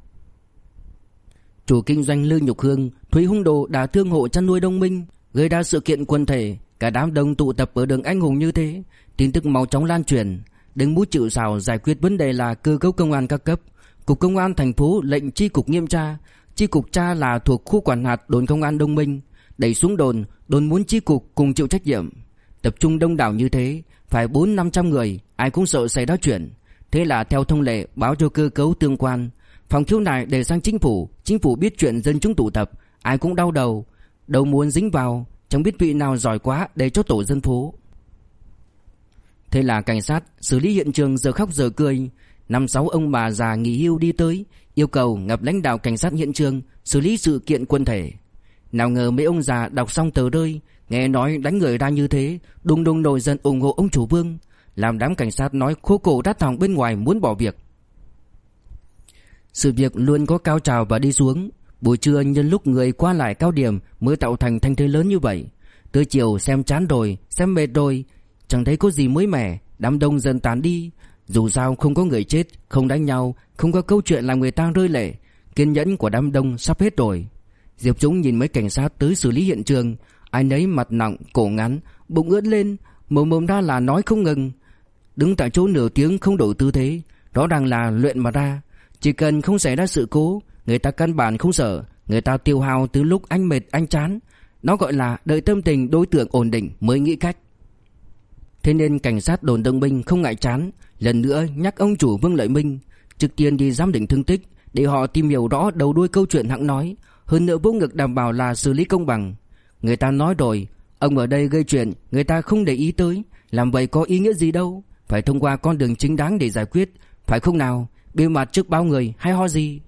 S1: Chủ kinh doanh Lữ Nhục Hương Thúy hung đồ đả thương hộ chăn nuôi Đông Minh, gây ra sự kiện quần thể. Cả đám đông tụ tập ở đường Anh Hùng như thế, tin tức mau chóng lan truyền. Đứng mũi chịu sào giải quyết vấn đề là cơ cấu công an các cấp. Cục công an thành phố lệnh chi cục nghiêm tra. Chi cục tra là thuộc khu quản hạt đồn công an Đông Minh, đẩy xuống đồn, đồn muốn chi cục cùng chịu trách nhiệm. Tập trung đông đảo như thế, phải 400-500 người, ai cũng sợ xảy ra chuyện. Thế là theo thông lệ báo cho cơ cấu tương quan. Phòng khiếu nại để sang chính phủ biết chuyện dân chúng tụ tập, ai cũng đau đầu, đâu muốn dính vào, chẳng biết vị nào giỏi quá để cho tổ dân phố. Thế là cảnh sát xử lý hiện trường giờ khóc giờ cười. 5-6 ông bà già nghỉ hưu đi tới, yêu cầu gặp lãnh đạo cảnh sát hiện trường xử lý sự kiện quần thể. Nào ngờ mấy ông già đọc xong tờ rơi, nghe nói đánh người ra như thế, đùng đùng nổi giận ủng hộ ông chủ Vương, làm đám cảnh sát nói khố cổ đát thòng bên ngoài muốn bỏ việc. Sự việc luôn có cao trào và đi xuống. Buổi trưa nhân lúc người qua lại cao điểm mới tạo thành thanh thế lớn như vậy. Tới chiều xem chán rồi, xem mệt rồi, chẳng thấy có gì mới mẻ, đám đông dần tán đi. Dù sao không có người chết, không đánh nhau, không có câu chuyện làm người ta rơi lệ. Kiên nhẫn của đám đông sắp hết rồi. Diệp Dũng nhìn mấy cảnh sát tới xử lý hiện trường, ai nấy mặt nặng, cổ ngắn, bụng ưỡn lên, mồm ra là nói không ngừng. Đứng tại chỗ nửa tiếng không đổi tư thế, rõ ràng là luyện mà ra. Chỉ cần không xảy ra sự cố, người ta căn bản không sợ. Người ta tiêu hao từ lúc anh mệt anh chán. Nó gọi là đợi tâm tình đối tượng ổn định mới nghĩ cách. Thế nên cảnh sát đồn Đông Minh không ngại chán, lần nữa nhắc ông chủ Vương Lợi Minh trước tiên đi giám định thương tích để họ tìm hiểu rõ đầu đuôi câu chuyện hẵng nói. Hơn nữa vỗ ngực đảm bảo là xử lý công bằng. Người ta nói rồi, ông ở đây gây chuyện người ta không để ý tới, làm vậy có ý nghĩa gì đâu. Phải thông qua con đường chính đáng để giải quyết, phải không nào? Bề mặt trước bao người hay ho gì?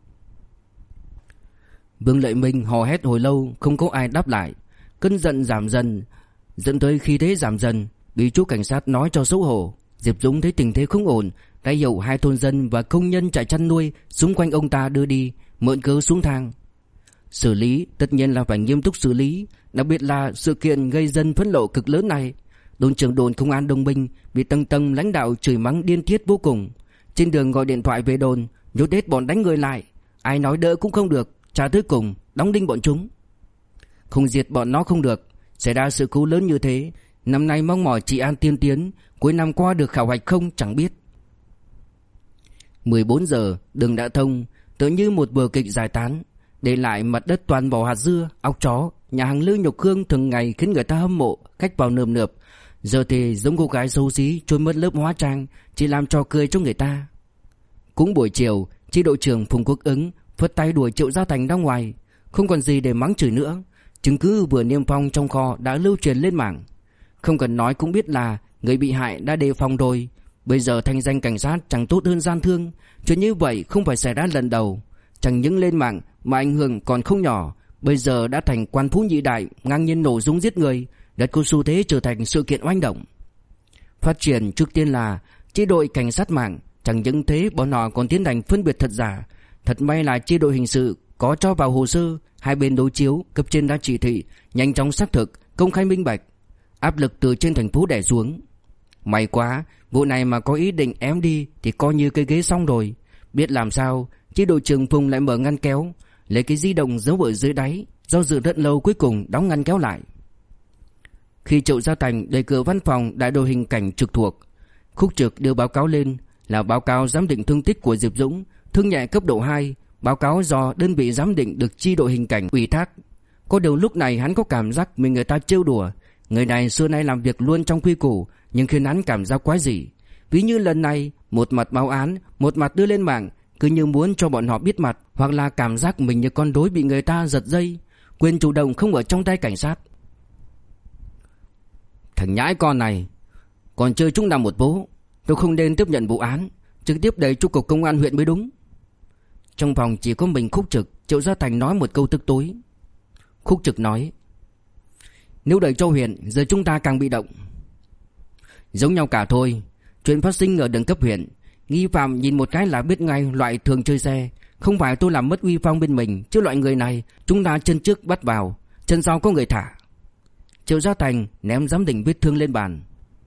S1: Vương Lợi Minh hò hét hồi lâu không có ai đáp lại. Cơn giận giảm dần, dẫn tới khí thế giảm dần. Bị chú cảnh sát nói cho xấu hổ. Diệp Dũng thấy tình thế không ổn, đã dụ 2 thôn dân và công nhân trại chăn nuôi xung quanh ông ta đưa đi, mượn cớ xuống thang. Xử lý tất nhiên là phải nghiêm túc xử lý, đặc biệt là sự kiện gây dân phẫn nộ cực lớn này. Đồn trưởng đồn công an Đông Minh bị tầng lãnh đạo chửi mắng điên tiết vô cùng. Trên đường gọi điện thoại về đồn, nhốt hết bọn đánh người lại. Ai nói đỡ cũng không được, trả tới cùng, đóng đinh bọn chúng. Không diệt bọn nó không được. Xảy ra sự cố lớn như thế, năm nay mong mỏi trị an tiên tiến, cuối năm qua được khảo hạch không chẳng biết. 14 giờ, đường đã thông, tự như một vở kịch giải tán, để lại mặt đất toàn vỏ hạt dưa, óc chó. Nhà hàng Lư Nhục Hương thường ngày khiến người ta hâm mộ, khách vào nườm nượp. Giờ thì giống cô gái xấu xí trôi mất lớp hóa trang, chỉ làm trò cười cho người ta. Cũng buổi chiều, chi đội trưởng Phùng Quốc Ứng phất tay đuổi Triệu Gia Thành ra ngoài, không còn gì để mắng chửi nữa. Chứng cứ vừa niêm phong trong kho đã lưu truyền lên mạng. Không cần nói cũng biết là người bị hại đã đề phòng rồi. Bây giờ thanh danh cảnh sát chẳng tốt hơn gian thương. Chuyện như vậy không phải xảy ra lần đầu. Chẳng những lên mạng mà ảnh hưởng còn không nhỏ. Bây giờ đã thành quan phú nhị đại, ngang nhiên nổ súng giết người, rất có xu thế trở thành sự kiện oanh động. Phát triển trước tiên là chi đội cảnh sát mạng. Chẳng những thế, bọn họ còn tiến hành phân biệt thật giả. Thật may là chi đội hình sự có cho vào hồ sơ, hai bên đối chiếu, cấp trên đã chỉ thị, nhanh chóng xác thực, công khai minh bạch. Áp lực từ trên thành phố đè xuống. May quá, vụ này mà có ý định ém đi thì coi như cái ghế xong rồi. Biết làm sao, chi đội trưởng Phùng lại mở ngăn kéo, lấy cái di động giấu ở dưới đáy, do dự rất lâu cuối cùng đóng ngăn kéo lại. Khi Triệu Gia Thành đẩy cửa văn phòng đại đội hình cảnh trực thuộc, Khúc Trực đưa báo cáo lên, là báo cáo giám định thương tích của Diệp Dũng, thương nhẹ cấp độ 2, báo cáo do đơn vị giám định được chi đội hình cảnh ủy thác. Có điều lúc này hắn có cảm giác mình người ta trêu đùa. Người này xưa nay làm việc luôn trong quy củ, nhưng khiến hắn cảm giác quái dị. Ví như lần này, một mặt báo án, một mặt đưa lên mạng, cứ như muốn cho bọn họ biết mặt, hoặc là cảm giác mình như con rối bị người ta giật dây, quyền chủ động không ở trong tay cảnh sát. Thằng nhãi con này còn chơi chúng ta một vố. Tôi không nên tiếp nhận vụ án, trực tiếp đẩy cho cục công an huyện mới đúng. Trong phòng chỉ có mình Khúc Trực. Triệu Gia Thành nói một câu tức tối. Khúc Trực nói: nếu đẩy cho huyện, giờ chúng ta càng bị động. Giống nhau cả thôi. Chuyện phát sinh ở đường cấp huyện, nghi phạm nhìn một cái là biết ngay loại thường chơi xe. Không phải tôi làm mất uy phong bên mình, chứ loại người này chúng ta chân trước bắt vào, chân sau có người thả. Triệu Gia Thành ném giám định vết thương lên bàn.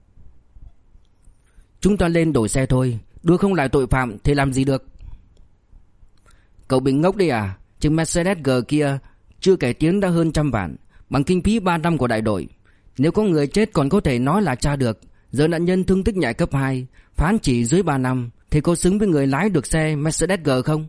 S1: Chúng ta lên đổi xe thôi, đua không lại tội phạm thì làm gì được. Cậu bị ngốc đi à? Chiếc Mercedes G kia chưa kể tiếng đã hơn 100 vạn, bằng kinh phí 3 năm của đại đội. Nếu có người chết còn có thể nói là tra được. Giờ nạn nhân thương tích nhẹ cấp 2, phán chỉ dưới 3 năm, thì có xứng với người lái được xe Mercedes G không?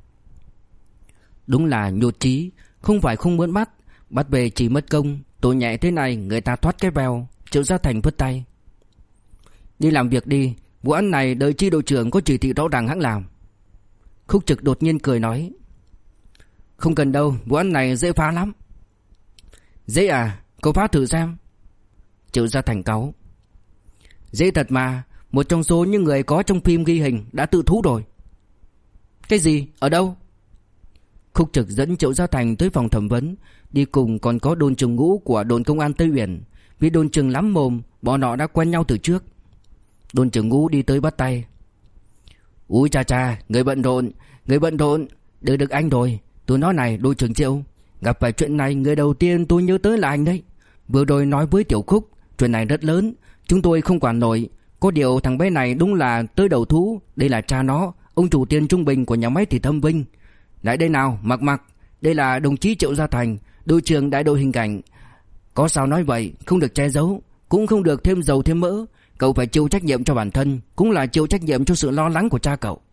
S1: Đúng là nhột trí, không phải không muốn bắt về chỉ mất công. Tội nhẹ thế này người ta thoát cái veo. Triệu Gia Thành vứt tay. Đi làm việc đi, vụ án này đợi chi đội trưởng có chỉ thị rõ ràng hãng làm. Khúc Trực đột nhiên cười nói: không cần đâu, vụ án này dễ phá lắm. Dễ à? Cậu phá thử xem. Triệu Gia Thành cáu: dễ thật mà, một trong số những người có trong phim ghi hình đã tự thú rồi. Cái gì? Ở đâu? Khúc Trực dẫn Triệu Gia Thành tới phòng thẩm vấn. Đi cùng còn có đồn trưởng Ngũ của đồn công an Tây Uyển. Vì đồn trưởng lắm mồm, bọn họ đã quen nhau từ trước. Đồn trưởng Ngũ đi tới bắt tay. Úi cha cha, người bận rộn, được anh rồi. Tôi nói này đội trưởng Triệu, gặp phải chuyện này người đầu tiên tôi nhớ tới là anh đấy. Vừa rồi nói với Tiểu Khúc, chuyện này rất lớn, chúng tôi không quản nổi. Có điều thằng bé này đúng là tới đầu thú. Đây là cha nó, ông chủ tiền trung bình của nhà máy thịt Thâm Vinh. Lại đây nào, Mặc, đây là đồng chí Triệu Gia Thành, đội trưởng đại đội hình cảnh. Có sao nói vậy, không được che giấu, cũng không được thêm dầu thêm mỡ. Cậu phải chịu trách nhiệm cho bản thân, cũng là chịu trách nhiệm cho sự lo lắng của cha cậu.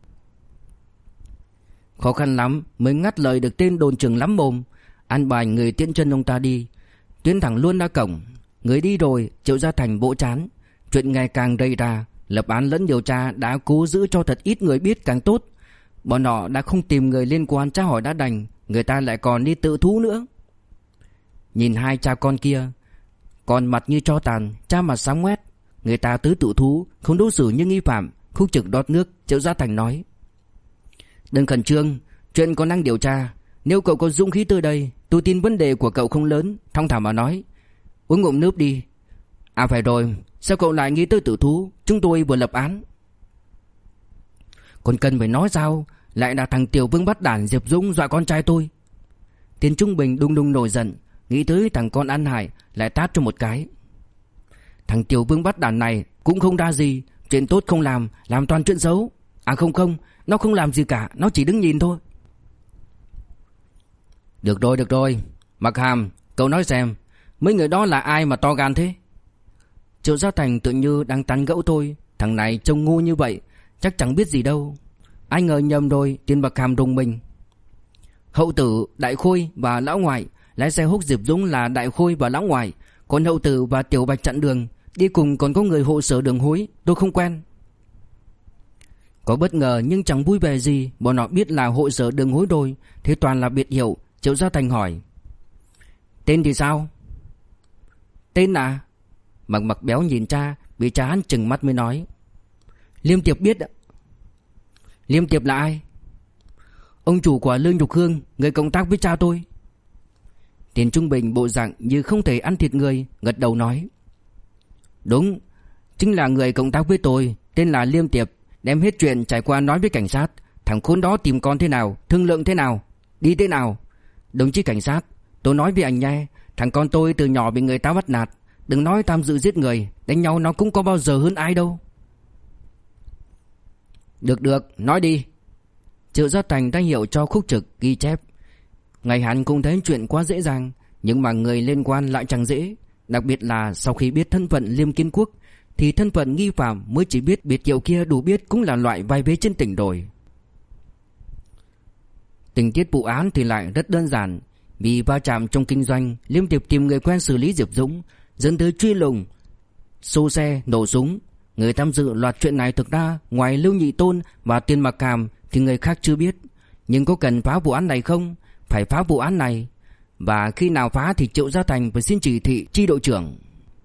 S1: Khó khăn lắm mới ngắt lời được tên đồn trưởng lắm mồm. An bài người tiễn chân ông ta đi, tiến thẳng luôn ra cổng. Người đi rồi, Triệu Gia Thành vỗ trán. Chuyện ngày càng rầy ra, lập án lẫn điều tra đã cố giữ cho thật ít người biết càng tốt. Bọn họ đã không tìm người liên quan tra hỏi đã đành, người ta lại còn đi tự thú nữa. Nhìn hai cha con kia, còn mặt như tro tàn, cha mặt sáng ngoét. Người ta tứ tự thú, không đối xử như nghi phạm. Khúc Trực đót nước. Triệu Gia Thành nói: đừng khẩn trương, chuyện còn đang điều tra. Nếu cậu có dũng khí tới đây, tôi tin vấn đề của cậu không lớn. Thong thả mà nói. Uống ngụm nước đi. À phải rồi, sao cậu lại nghĩ tới tự thú? Chúng tôi vừa lập án. Còn cần phải nói sao? Lại là thằng Tiểu Vương bắt đản Diệp Dũng dọa con trai tôi. Tiến Trung Bình đung đung nổi giận, nghĩ tới thằng con ăn hại, lại tát cho một cái. Thằng Tiểu Vương bắt đản này cũng không đa gì, chuyện tốt không làm toàn chuyện xấu. À không, nó không làm gì cả, nó chỉ đứng nhìn thôi. Được rồi, Mặc Hàm, cậu nói xem, mấy người đó là ai mà to gan thế? Triệu Gia Thành tự như đang tán gẫu tôi. Thằng này trông ngu như vậy, chắc chẳng biết gì đâu. Ai ngờ nhầm rồi, Tiền Mặc Hàm rùng mình. Hậu tử, Đại Khôi và Lão Ngoại. Lái xe húc Diệp Dũng là Đại Khôi và Lão Ngoại. Còn Hậu tử và Tiểu Bạch chặn đường. Đi cùng còn có người hộ sở Đường Hối, tôi không quen. Có bất ngờ nhưng chẳng vui vẻ gì. Bọn họ biết là hộ sở Đường Hối rồi, thế toàn là biệt hiệu. Triệu Gia Thành hỏi: tên thì sao? Tên à? Mặc béo nhìn cha, bị cha hắn trừng mắt mới nói: Liêm Tiệp biết ạ. Liêm Tiệp là ai? Ông chủ của Lương Nhục Hương, người cộng tác với cha tôi. Tiền Trung Bình bộ dạng như không thể ăn thịt người, gật đầu nói: Đúng, chính là người cộng tác với tôi, tên là Liêm Tiệp. Đem hết chuyện trải qua nói với cảnh sát. Thằng khốn đó tìm con thế nào, thương lượng thế nào, đi thế nào. Đồng chí cảnh sát, tôi nói với anh nghe, thằng con tôi từ nhỏ bị người ta bắt nạt. Đừng nói tham dự giết người, đánh nhau nó cũng có bao giờ hơn ai đâu. Được, nói đi. Triệu Gia Thành đã hiểu cho Khúc Trực ghi chép. Ngày hắn cũng thấy chuyện quá dễ dàng, nhưng mà người liên quan lại chẳng dễ. Đặc biệt là sau khi biết thân phận Liêm Kiến Quốc, thì thân phận nghi phạm mới chỉ biết biệt hiệu kia đủ biết cũng là loại vai vế trên tỉnh rồi. Tình tiết vụ án thì lại rất đơn giản. Vì va chạm trong kinh doanh, Liêm Tiệp tìm người quen xử lý Diệp Dũng, dẫn tới truy lùng, xô xe, nổ súng. Người tham dự loạt chuyện này thực ra ngoài Lưu Nhị Tôn và Tiền Mặc Hàm thì người khác chưa biết. Nhưng có cần phá vụ án này không? Phải phá vụ án này. Và khi nào phá thì Triệu Gia Thành phải xin chỉ thị chi đội trưởng.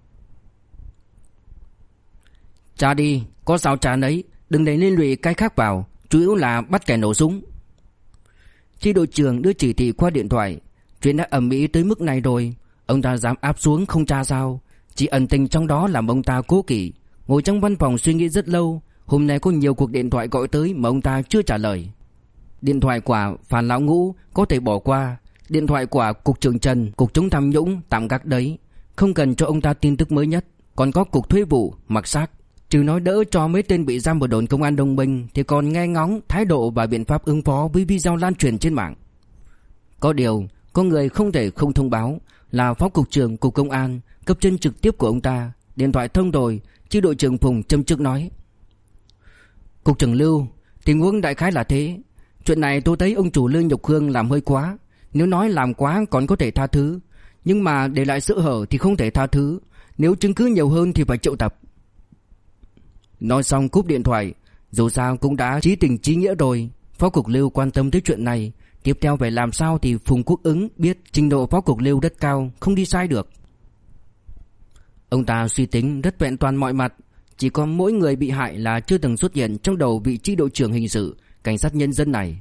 S1: Trả đi, có sao trả nấy, đừng để liên lụy cái khác vào, chủ yếu là bắt kẻ nổ súng. Chi đội trưởng đưa chỉ thị qua điện thoại. Chuyện đã ầm ĩ tới mức này rồi, ông ta dám áp xuống không tra sao? Chỉ ẩn tình trong đó làm ông ta cố kỵ. Ngồi trong văn phòng suy nghĩ rất lâu. Hôm nay có nhiều cuộc điện thoại gọi tới mà ông ta chưa trả lời. Điện thoại của Phan Lão Ngũ có thể bỏ qua. Điện thoại của Cục trưởng Trần, Cục chống tham nhũng tạm gác đấy, không cần cho ông ta tin tức mới nhất. Còn có Cục Thuế vụ, Mặc Xác. Trừ nói đỡ cho mấy tên bị giam ở đồn công an Đông Bình, thì còn nghe ngóng thái độ và biện pháp ứng phó với video lan truyền trên mạng. Có điều, có người không thể không thông báo, là Phó Cục trưởng Cục Công an, cấp trên trực tiếp của ông ta. Điện thoại thông rồi, chi đội trưởng Phùng châm chước nói: Cục trưởng Lưu, tình huống đại khái là thế. Chuyện này tôi thấy ông chủ Lương Nhục Hương làm hơi quá. Nếu nói làm quá còn có thể tha thứ, nhưng mà để lại sơ hở thì không thể tha thứ. Nếu chứng cứ nhiều hơn thì phải triệu tập. Nói xong cúp điện thoại. Dù sao cũng đã chí tình chí nghĩa rồi. Phó Cục Lưu quan tâm tới chuyện này. Tiếp theo phải làm sao thì Phùng Quốc Ứng biết trình độ Phó Cục Lưu rất cao, không đi sai được. Ông ta suy tính rất vẹn toàn mọi mặt. Chỉ có mỗi người bị hại là chưa từng xuất hiện trong đầu vị chi đội trưởng hình sự cảnh sát nhân dân này.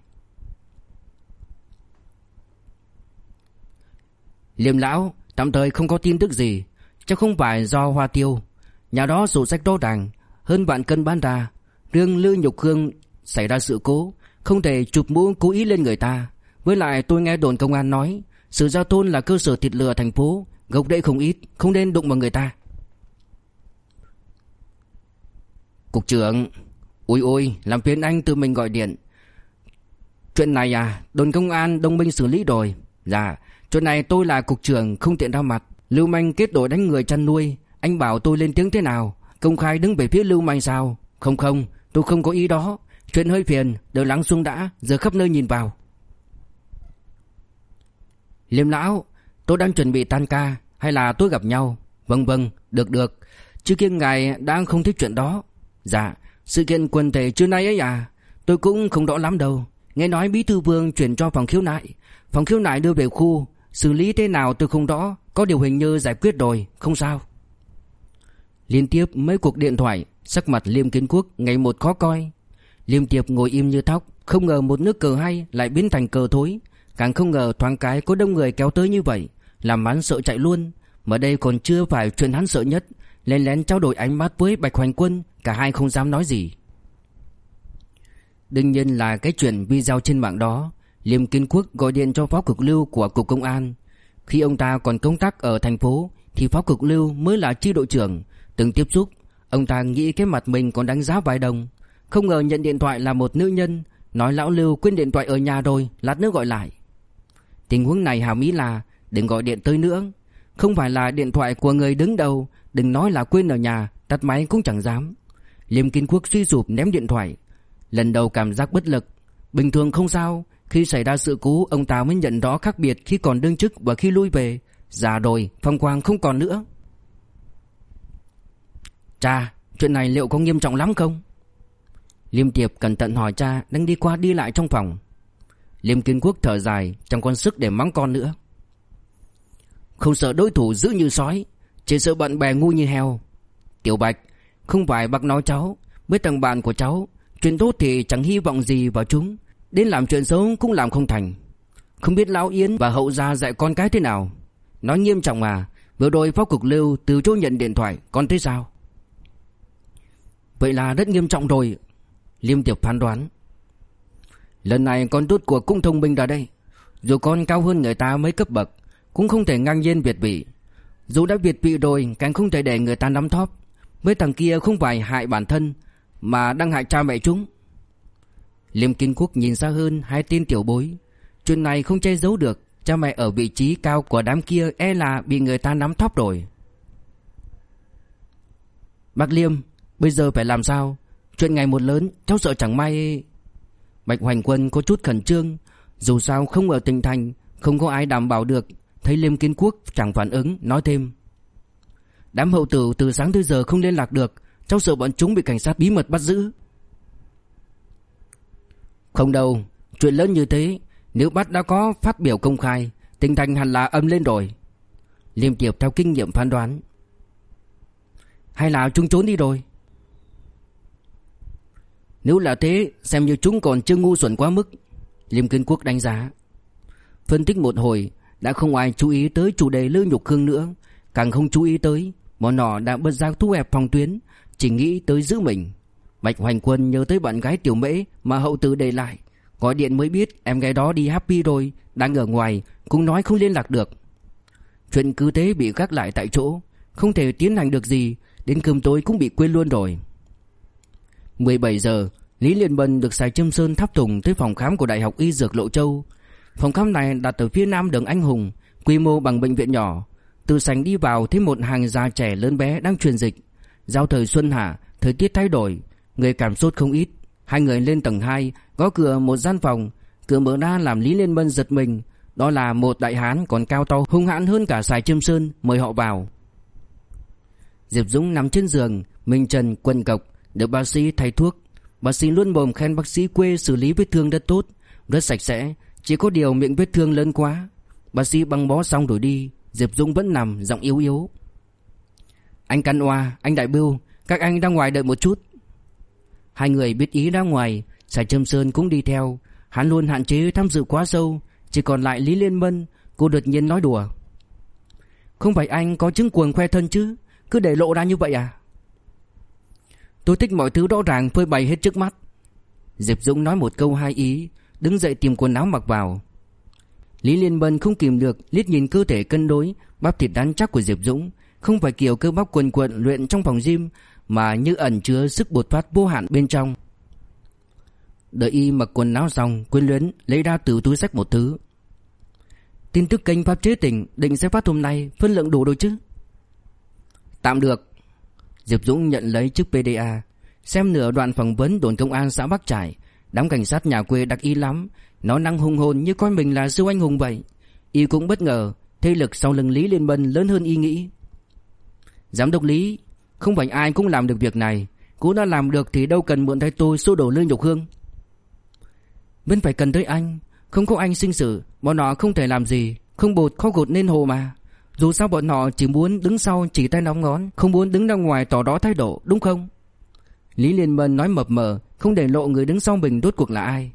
S1: Liêm lão, tạm thời không có tin tức gì. Chắc không phải do Hoa Tiêu. Nhà đó sổ sách rõ ràng, hơn vạn cân bán ra. Riêng Lương Nhục Hương xảy ra sự cố, không thể chụp mũ cố ý lên người ta. Với lại tôi nghe đồn công an nói Sử Gia Tôn là cơ sở thịt lừa thành phố, gốc rễ không ít, không nên đụng vào người ta. Cục trưởng, ôi, làm phiền anh tự mình gọi điện. Chuyện này à, đồn công an Đông Minh xử lý rồi. Dạ, chuyện này tôi là cục trưởng không tiện ra mặt. Lưu manh kết đội đánh người chăn nuôi, anh bảo tôi lên tiếng thế nào? Công khai đứng về phía lưu manh sao? Không, tôi không có ý đó. Chuyện hơi phiền, đợi lắng xuống đã, giờ khắp nơi nhìn vào. Liêm lão, tôi đang chuẩn bị tan ca, hay là tôi gặp nhau? Vâng, được. Chứ kia ngài đang không thích chuyện đó. Dạ, sự kiện quần thể trưa nay ấy à? Tôi cũng không rõ lắm đâu. Nghe nói Bí thư Vương chuyển cho phòng khiếu nại. Phòng khiếu nại đưa về khu, xử lý thế nào tôi không rõ. Có điều hình như giải quyết rồi, không sao. Liên tiếp mấy cuộc điện thoại, sắc mặt Liêm Kiến Quốc ngày một khó coi. Liêm Tiệp ngồi im như thóc, không ngờ một nước cờ hay lại biến thành cờ thối. Càng không ngờ thoáng cái có đông người kéo tới như vậy, làm hắn sợ chạy luôn. Mà đây còn chưa phải chuyện hắn sợ nhất. Lén lén trao đổi ánh mắt với Bạch Hoành Quân, cả hai không dám nói gì. Đương nhiên là cái chuyện video trên mạng đó. Liêm Kiến Quốc gọi điện cho Phó Cục Lưu của Cục Công an. Khi ông ta còn công tác ở thành phố thì Phó Cục Lưu mới là chi đội trưởng. Từng tiếp xúc, ông ta nghĩ cái mặt mình còn đánh giá vài đồng. Không ngờ nhận điện thoại là một nữ nhân. Nói lão Lưu quên điện thoại ở nhà rồi, lát nữa gọi lại. Tình huống này hàm ý là đừng gọi điện tới nữa. Không phải là điện thoại của người đứng đầu, đừng nói là quên ở nhà, tắt máy cũng chẳng dám. Liêm Kiến Quốc suy sụp ném điện thoại. Lần đầu cảm giác bất lực. Bình thường không sao, khi xảy ra sự cố ông ta mới nhận rõ khác biệt khi còn đương chức và khi lui về. Già rồi, phong quang không còn nữa. Cha, chuyện này liệu có nghiêm trọng lắm không? Liêm Tiệp cẩn thận hỏi cha đang đi qua đi lại trong phòng. Liêm Kiến Quốc thở dài, chẳng còn sức để mắng con nữa. Không sợ đối thủ dữ như sói, chỉ sợ bạn bè ngu như heo. Tiểu Bạch, không phải bác nói cháu, với thằng bạn của cháu, chuyện tốt thì chẳng hy vọng gì vào chúng, đến làm chuyện xấu cũng làm không thành. Không biết lão Yến và Hậu gia dạy con cái thế nào. Nói nghiêm trọng mà, vừa rồi Phó Cục Lưu từ chối nhận điện thoại, con thấy sao? Vậy là rất nghiêm trọng rồi, Liêm Tiệp phán đoán. Lần này con rút cuộc cũng thông minh ra đây. Dù con cao hơn người ta mấy cấp bậc, cũng không thể ngang nhiên việt vị. Dù đã việt vị rồi, càng không thể để người ta nắm thóp. Với thằng kia không phải hại bản thân, mà đang hại cha mẹ chúng. Liêm Kiến Quốc nhìn xa hơn hai tên tiểu bối. Chuyện này không che giấu được, cha mẹ ở vị trí cao của đám kia e là bị người ta nắm thóp rồi. Bác Liêm, bây giờ phải làm sao? Chuyện ngày một lớn, cháu sợ chẳng may... Bạch Hoành Quân có chút khẩn trương. Dù sao không ở tỉnh thành, không có ai đảm bảo được. Thấy Liêm Kiến Quốc chẳng phản ứng, nói thêm. Đám hậu tử từ sáng tới giờ không liên lạc được, cháu sợ bọn chúng bị cảnh sát bí mật bắt giữ. Không đâu, chuyện lớn như thế, nếu bắt đã có phát biểu công khai, tỉnh thành hẳn là âm lên rồi. Liêm Tiệp theo kinh nghiệm phán đoán. Hay là chúng trốn đi rồi? Nếu là thế, xem như chúng còn chưa ngu xuẩn quá mức, Liêm Kiến Quốc đánh giá. Phân tích một hồi, đã không ai chú ý tới chủ đề Lư Nhục Khương nữa, càng không chú ý tới bọn họ đã bật ra thu hẹp phòng tuyến, chỉ nghĩ tới giữ mình. Bạch Hoành Quân nhớ tới bạn gái Tiểu Mễ mà hậu tử để lại, gọi điện mới biết em gái đó đi Happy rồi, đang ở ngoài, cũng nói không liên lạc được. Chuyện cứ thế bị gác lại tại chỗ, không thể tiến hành được gì, đến cơm tối cũng bị quên luôn rồi. 17 giờ, Lý Liên Bân được Sài Trâm Sơn tháp tùng tới phòng khám của Đại học Y Dược Lộ Châu. Phòng khám này đặt ở phía nam đường Anh Hùng, quy mô bằng bệnh viện nhỏ. Từ sảnh đi vào thấy một hàng già trẻ lớn bé đang truyền dịch. Giao thời xuân hạ, thời tiết thay đổi, người cảm sốt không ít. Hai người lên tầng 2, gõ cửa một gian phòng. Cửa mở ra làm Lý Liên Bân giật mình. Đó là một đại hán còn cao to hung hãn hơn cả Sài Trâm Sơn, mời họ vào. Diệp Dũng nằm trên giường, mình trần quần cộc, được bác sĩ thay thuốc. Bác sĩ luôn mồm khen bác sĩ quê xử lý vết thương rất tốt, rất sạch sẽ, chỉ có điều miệng vết thương lớn quá. Bác sĩ băng bó xong rồi đi, Diệp Dũng vẫn nằm, giọng yếu yếu. Anh Căn Oa, anh Đại Bưu, các anh ra ngoài đợi một chút. Hai người biết ý ra ngoài, Sài Trâm Sơn cũng đi theo. Hắn luôn hạn chế tham dự quá sâu, chỉ còn lại Lý Liên Bân. Cô đột nhiên nói đùa. Không phải anh có chứng cuồng khoe thân chứ, cứ để lộ ra như vậy à? Tôi thích mọi thứ rõ ràng phơi bày hết trước mắt. Diệp Dũng nói một câu hai ý, đứng dậy tìm quần áo mặc vào. Lý Liên Bân không kìm được liếc nhìn cơ thể cân đối, bắp thịt rắn chắc của Diệp Dũng, không phải kiểu cơ bắp quần quận luyện trong phòng gym, mà như ẩn chứa sức bột phát vô hạn bên trong. Đợi y mặc quần áo xong, quyến luyến lấy ra từ túi xách một thứ. Tin tức kênh Pháp Chế Tỉnh định sẽ phát hôm nay, phân lượng đủ rồi chứ? Tạm được. Diệp Dũng nhận lấy chiếc PDA, xem nửa đoạn phỏng vấn đồn công an xã Bắc Trải. Đám cảnh sát nhà quê đặc ý lắm, nó năng hùng hồn như coi mình là siêu anh hùng vậy. Y cũng bất ngờ, thế lực sau lưng Lý Liên Bân lớn hơn y nghĩ. Giám đốc Lý, không phải ai cũng làm được việc này, cô đã làm được thì đâu cần mượn tay tôi xô đổ Lư Nhục Hương. Vẫn phải cần tới anh, không có anh sinh sự, bọn họ không thể làm gì, không bột khó gột nên hồ mà. Dù sao bọn họ chỉ muốn đứng sau chỉ tay nóng ngón, không muốn đứng ra ngoài tỏ rõ thái độ, đúng không? Lý Liên Bân nói mập mờ, không để lộ người đứng sau mình rốt cuộc là ai.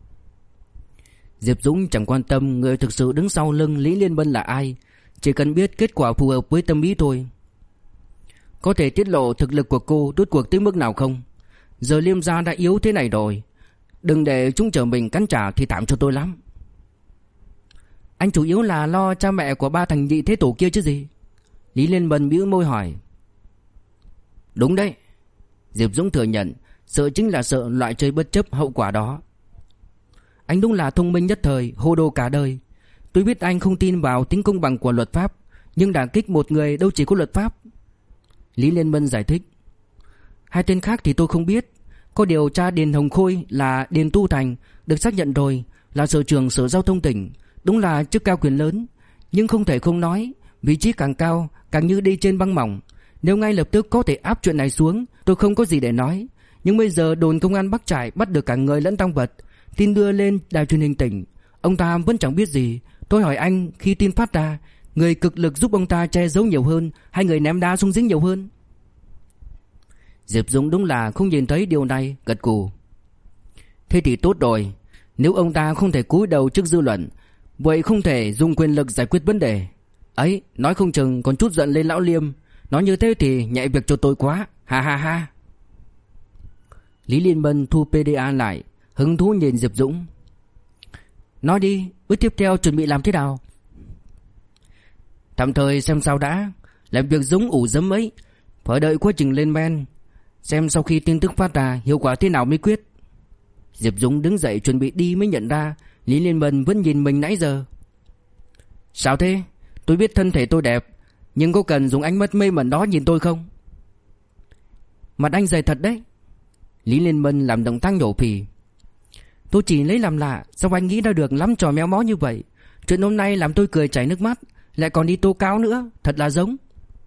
S1: Diệp Dũng chẳng quan tâm người thực sự đứng sau lưng Lý Liên Bân là ai, chỉ cần biết kết quả phù hợp với tâm ý thôi. Có thể tiết lộ thực lực của cô rốt cuộc tới mức nào không? Giờ Liêm gia đã yếu thế này rồi, đừng để chúng chờ mình cắn trả thì thảm cho tôi lắm. Anh chủ yếu là lo cha mẹ của ba thằng nhị thế tổ kia chứ gì? Lý Liên Bân bĩu môi hỏi. Đúng đấy, Diệp Dũng thừa nhận, Sợ chính là sợ loại chơi bất chấp hậu quả đó. Anh đúng là thông minh nhất thời, hồ đồ cả đời. Tôi biết anh không tin vào tính công bằng của luật pháp, nhưng đả kích một người đâu chỉ có luật pháp. Lý Liên Mân giải thích. Hai tên khác thì tôi không biết. Có điều cha Điền Hồng Khôi là Điền Tu Thành được xác nhận rồi, là sở trưởng Sở Giao thông tỉnh. Đúng là chức cao quyền lớn, nhưng không thể không nói, vị trí càng cao càng như đi trên băng mỏng. Nếu ngay lập tức có thể áp chuyện này xuống, tôi không có gì để nói. Nhưng bây giờ đồn công an Bắc Trại bắt được cả người lẫn tang vật, tin đưa lên đài truyền hình tỉnh, ông ta vẫn chẳng biết gì. Tôi hỏi anh, khi tin phát ra, người cực lực giúp ông ta che giấu nhiều hơn hay người ném đá sung dính nhiều hơn? Diệp Dũng đúng là không nhìn thấy điều này, gật gù. Thế thì tốt rồi. Nếu ông ta không thể cúi đầu trước dư luận, vậy không thể dùng quyền lực giải quyết vấn đề ấy, nói không chừng còn chút giận lên lão Liêm. Nói như thế thì nhẹ việc cho tôi quá. Ha ha ha. Lý Liên Mân thu PDA lại, hứng thú nhìn Diệp Dũng. Nói đi, bước tiếp theo chuẩn bị làm thế nào? Tạm thời xem sao đã. Làm việc giống ủ dấm ấy, phải đợi quá trình lên men, xem sau khi tin tức phát ra hiệu quả thế nào mới quyết. Diệp Dũng đứng dậy chuẩn bị đi mới nhận ra Lý Liên Mân vẫn nhìn mình nãy giờ. Sao thế? Tôi biết thân thể tôi đẹp, nhưng có cần dùng ánh mắt mê mẩn đó nhìn tôi không? Mặt anh dày thật đấy. Lý Liên Mân làm động tác nhổ phì. Tôi chỉ lấy làm lạ, sao anh nghĩ ra được lắm trò méo mó như vậy? Chuyện hôm nay làm tôi cười chảy nước mắt, lại còn đi tố cáo nữa, thật là giống.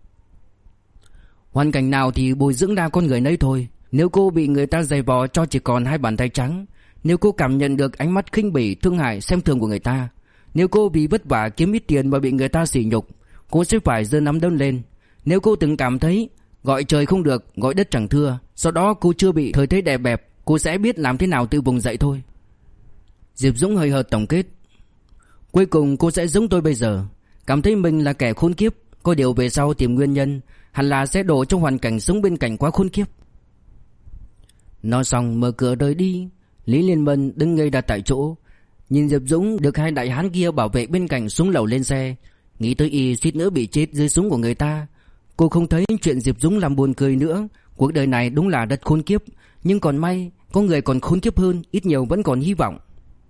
S1: Hoàn cảnh nào thì bồi dưỡng ra con người nấy thôi. Nếu cô bị người ta giày vò cho chỉ còn hai bàn tay trắng, nếu cô cảm nhận được ánh mắt khinh bỉ, thương hại, xem thường của người ta, nếu cô vì vất vả kiếm ít tiền mà bị người ta sỉ nhục, cô sẽ phải giơ nắm đấm lên. Nếu cô từng cảm thấy gọi trời không được, gọi đất chẳng thưa, sau đó cô chưa bị thời thế đè bẹp, cô sẽ biết làm thế nào tự vùng dậy thôi. Diệp Dũng hơi hợt tổng kết. Cuối cùng cô sẽ giống tôi bây giờ, cảm thấy mình là kẻ khốn kiếp. Có điều về sau tìm nguyên nhân, hẳn là sẽ đổ trong hoàn cảnh sống bên cạnh quá khốn kiếp. Nói xong mở cửa rời đi. Lý Liên Mân đứng ngây ra tại chỗ, nhìn Diệp Dũng được hai đại hán kia bảo vệ bên cạnh xuống lầu lên xe. Nghĩ tới y suýt nữa bị chết dưới súng của người ta. Cô không thấy chuyện Diệp Dũng làm buồn cười nữa. Cuộc đời này đúng là đất khốn kiếp, nhưng còn may có người còn khốn kiếp hơn, ít nhiều vẫn còn hy vọng.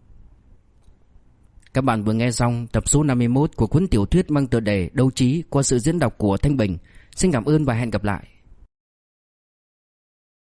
S1: Các bạn vừa nghe xong tập số 51 của cuốn tiểu thuyết mang tựa đề Đấu Trí qua sự diễn đọc của Thanh Bình. Xin cảm ơn và hẹn gặp lại.